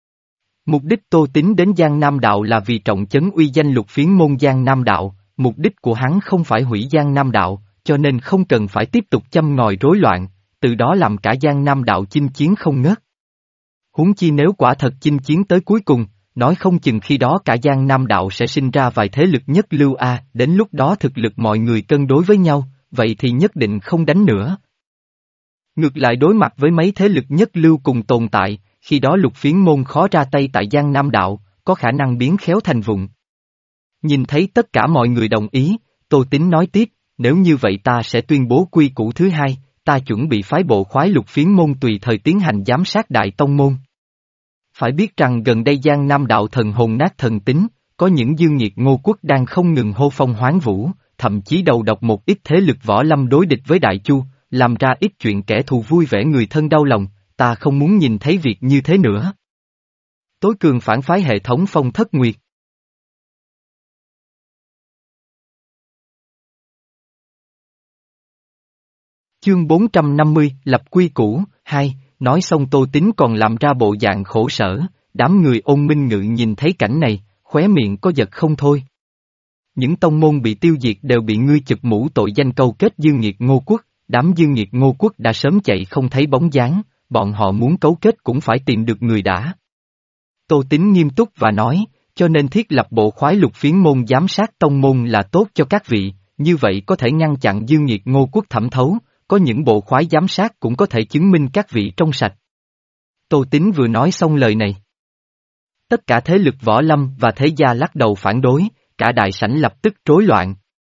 Mục đích Tô Tính đến Giang Nam Đạo là vì trọng chấn uy danh lục phiến môn Giang Nam Đạo, mục đích của hắn không phải hủy Giang Nam Đạo, cho nên không cần phải tiếp tục châm ngòi rối loạn, từ đó làm cả Giang Nam Đạo chinh chiến không ngớt. Huống chi nếu quả thật chinh chiến tới cuối cùng, nói không chừng khi đó cả Giang Nam Đạo sẽ sinh ra vài thế lực nhất lưu a, đến lúc đó thực lực mọi người cân đối với nhau, vậy thì nhất định không đánh nữa. Ngược lại đối mặt với mấy thế lực nhất lưu cùng tồn tại, khi đó lục phiến môn khó ra tay tại Giang Nam Đạo, có khả năng biến khéo thành vụn. Nhìn thấy tất cả mọi người đồng ý, Tô Tính nói tiếp, nếu như vậy ta sẽ tuyên bố quy củ thứ hai, ta chuẩn bị phái bộ khoái lục phiến môn tùy thời tiến hành giám sát đại tông môn. Phải biết rằng gần đây Giang Nam Đạo thần hồn nát thần tính, có những dương nhiệt ngô quốc đang không ngừng hô phong hoán vũ, thậm chí đầu độc một ít thế lực võ lâm đối địch với Đại Chu, làm ra ít chuyện kẻ thù vui vẻ người thân đau lòng, ta không muốn nhìn thấy việc như thế nữa. Tối cường phản phái hệ thống Phong Thất Nguyệt. Chương bốn trăm năm mươi, lập quy củ, hai, nói xong Tô Tính còn làm ra bộ dạng khổ sở, đám người Ôn Minh Ngự nhìn thấy cảnh này, khóe miệng có giật không thôi. Những tông môn bị tiêu diệt đều bị ngươi chụp mũ tội danh câu kết dương nghiệt Ngô Quốc, đám dương nghiệt Ngô Quốc đã sớm chạy không thấy bóng dáng, bọn họ muốn cấu kết cũng phải tìm được người đã. Tô Tính nghiêm túc và nói, cho nên thiết lập bộ khoái lục phiến môn giám sát tông môn là tốt cho các vị, như vậy có thể ngăn chặn dương nghiệt Ngô Quốc thẩm thấu, có những bộ khoái giám sát cũng có thể chứng minh các vị trong sạch. Tô Tính vừa nói xong lời này. Tất cả thế lực võ lâm và thế gia lắc đầu phản đối, cả đại sảnh lập tức rối loạn.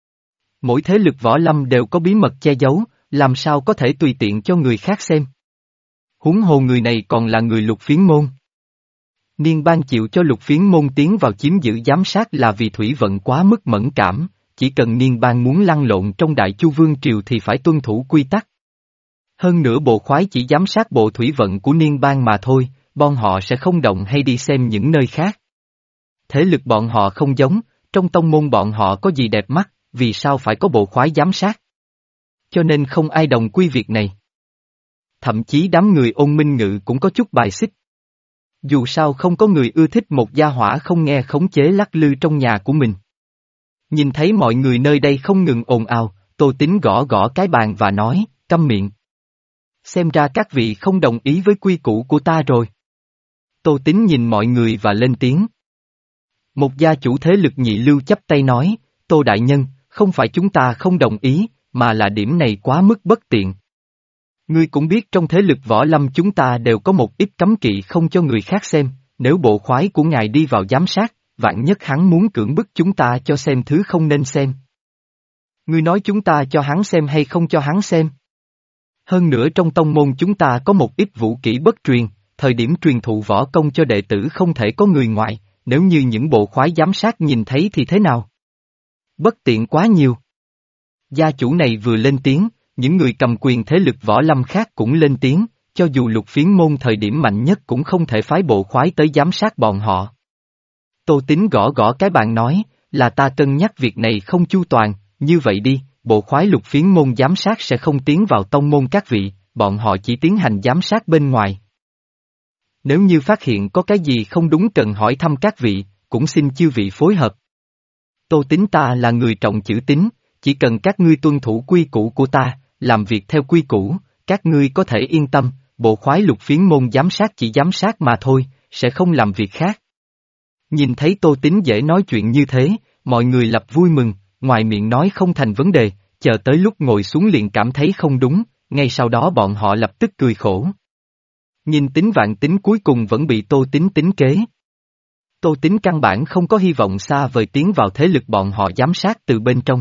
Mỗi thế lực võ lâm đều có bí mật che giấu, làm sao có thể tùy tiện cho người khác xem. Huống hồ người này còn là người lục phiến môn. Niên bang chịu cho lục phiến môn tiến vào chiếm giữ giám sát là vì thủy vận quá mức mẫn cảm, chỉ cần niên bang muốn lăn lộn trong đại chu vương triều thì phải tuân thủ quy tắc. Hơn nữa bộ khoái chỉ giám sát bộ thủy vận của niên bang mà thôi, bọn họ sẽ không động hay đi xem những nơi khác. Thế lực bọn họ không giống, trong tông môn bọn họ có gì đẹp mắt, vì sao phải có bộ khoái giám sát? Cho nên không ai đồng quy việc này. Thậm chí đám người Ôn Minh Ngự cũng có chút bài xích. Dù sao không có người ưa thích một gia hỏa không nghe khống chế lắc lư trong nhà của mình. Nhìn thấy mọi người nơi đây không ngừng ồn ào, Tô Tính gõ gõ cái bàn và nói, câm miệng. Xem ra các vị không đồng ý với quy củ của ta rồi. Tô Tính nhìn mọi người và lên tiếng. Một gia chủ thế lực nhị lưu chắp tay nói, Tô Đại Nhân, không phải chúng ta không đồng ý, mà là điểm này quá mức bất tiện. Ngươi cũng biết trong thế lực võ lâm chúng ta đều có một ít cấm kỵ không cho người khác xem, nếu bộ khoái của ngài đi vào giám sát, vạn nhất hắn muốn cưỡng bức chúng ta cho xem thứ không nên xem. Ngươi nói chúng ta cho hắn xem hay không cho hắn xem? Hơn nữa trong tông môn chúng ta có một ít vũ kỹ bất truyền, thời điểm truyền thụ võ công cho đệ tử không thể có người ngoài, nếu như những bộ khoái giám sát nhìn thấy thì thế nào? Bất tiện quá nhiều. Gia chủ này vừa lên tiếng, những người cầm quyền thế lực võ lâm khác cũng lên tiếng, cho dù Lục Phiến môn thời điểm mạnh nhất cũng không thể phái bộ khoái tới giám sát bọn họ. Tô Tín gõ gõ cái bàn nói, là ta cân nhắc việc này không chu toàn, như vậy đi, bộ khoái Lục Phiến môn giám sát sẽ không tiến vào tông môn các vị, bọn họ chỉ tiến hành giám sát bên ngoài. Nếu như phát hiện có cái gì không đúng cần hỏi thăm các vị, cũng xin chư vị phối hợp. Tô Tín ta là người trọng chữ tín, chỉ cần các ngươi tuân thủ quy củ của ta, làm việc theo quy củ, các ngươi có thể yên tâm, bộ khoái Lục Phiến môn giám sát chỉ giám sát mà thôi, sẽ không làm việc khác. Nhìn thấy Tô Tín dễ nói chuyện như thế, mọi người lập vui mừng, ngoài miệng nói không thành vấn đề, chờ tới lúc ngồi xuống liền cảm thấy không đúng, ngay sau đó bọn họ lập tức cười khổ. Nhìn Tính Vạn Tính cuối cùng vẫn bị Tô Tín tính kế. Tô Tín căn bản không có hy vọng xa vời tiến vào thế lực bọn họ giám sát từ bên trong.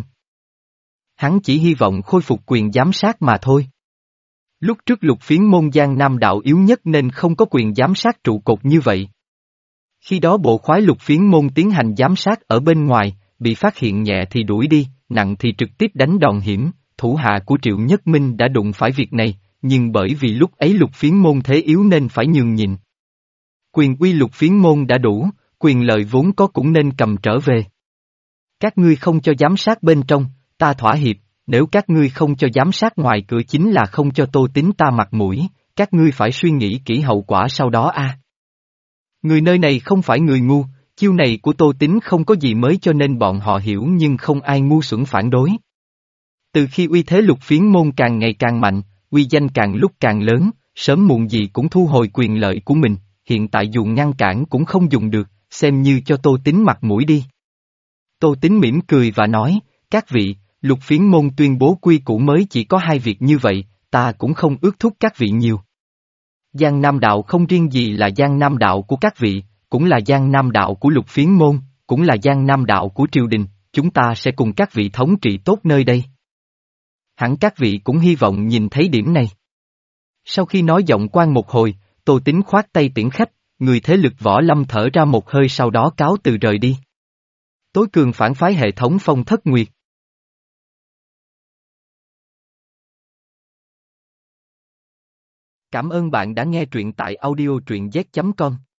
Hắn chỉ hy vọng khôi phục quyền giám sát mà thôi. Lúc trước Lục Phiến môn Giang Nam đạo yếu nhất nên không có quyền giám sát trụ cột như vậy. Khi đó bộ khoái Lục Phiến môn tiến hành giám sát ở bên ngoài, bị phát hiện nhẹ thì đuổi đi, nặng thì trực tiếp đánh đòn hiểm, thủ hạ của Triệu Nhất Minh đã đụng phải việc này, nhưng bởi vì lúc ấy Lục Phiến môn thế yếu nên phải nhường nhịn. Quyền uy Lục Phiến môn đã đủ, quyền lợi vốn có cũng nên cầm trở về. Các ngươi không cho giám sát bên trong, ta thỏa hiệp, nếu các ngươi không cho giám sát ngoài cửa chính là không cho Tô Tín ta mặt mũi, các ngươi phải suy nghĩ kỹ hậu quả sau đó a. Người nơi này không phải người ngu, chiêu này của Tô Tín không có gì mới cho nên bọn họ hiểu nhưng không ai ngu xuẩn phản đối. Từ khi uy thế Lục Phiến môn càng ngày càng mạnh, uy danh càng lúc càng lớn, sớm muộn gì cũng thu hồi quyền lợi của mình, hiện tại dù ngăn cản cũng không dùng được, xem như cho Tô Tín mặt mũi đi. Tô Tín mỉm cười và nói, các vị, Lục Phiến môn tuyên bố quy củ mới chỉ có hai việc như vậy, ta cũng không ước thúc các vị nhiều. Giang Nam đạo không riêng gì là Giang Nam đạo của các vị, cũng là Giang Nam đạo của Lục Phiến môn, cũng là Giang Nam đạo của triều đình, chúng ta sẽ cùng các vị thống trị tốt nơi đây. Hẳn các vị cũng hy vọng nhìn thấy điểm này. Sau khi nói giọng quan một hồi, Tô Tín khoát tay tiễn khách, người thế lực võ lâm thở ra một hơi sau đó cáo từ rời đi. Tối cường phản phái hệ thống Phong Thất Nguyệt. Cảm ơn bạn đã nghe truyện tại audio truyện z chấm com.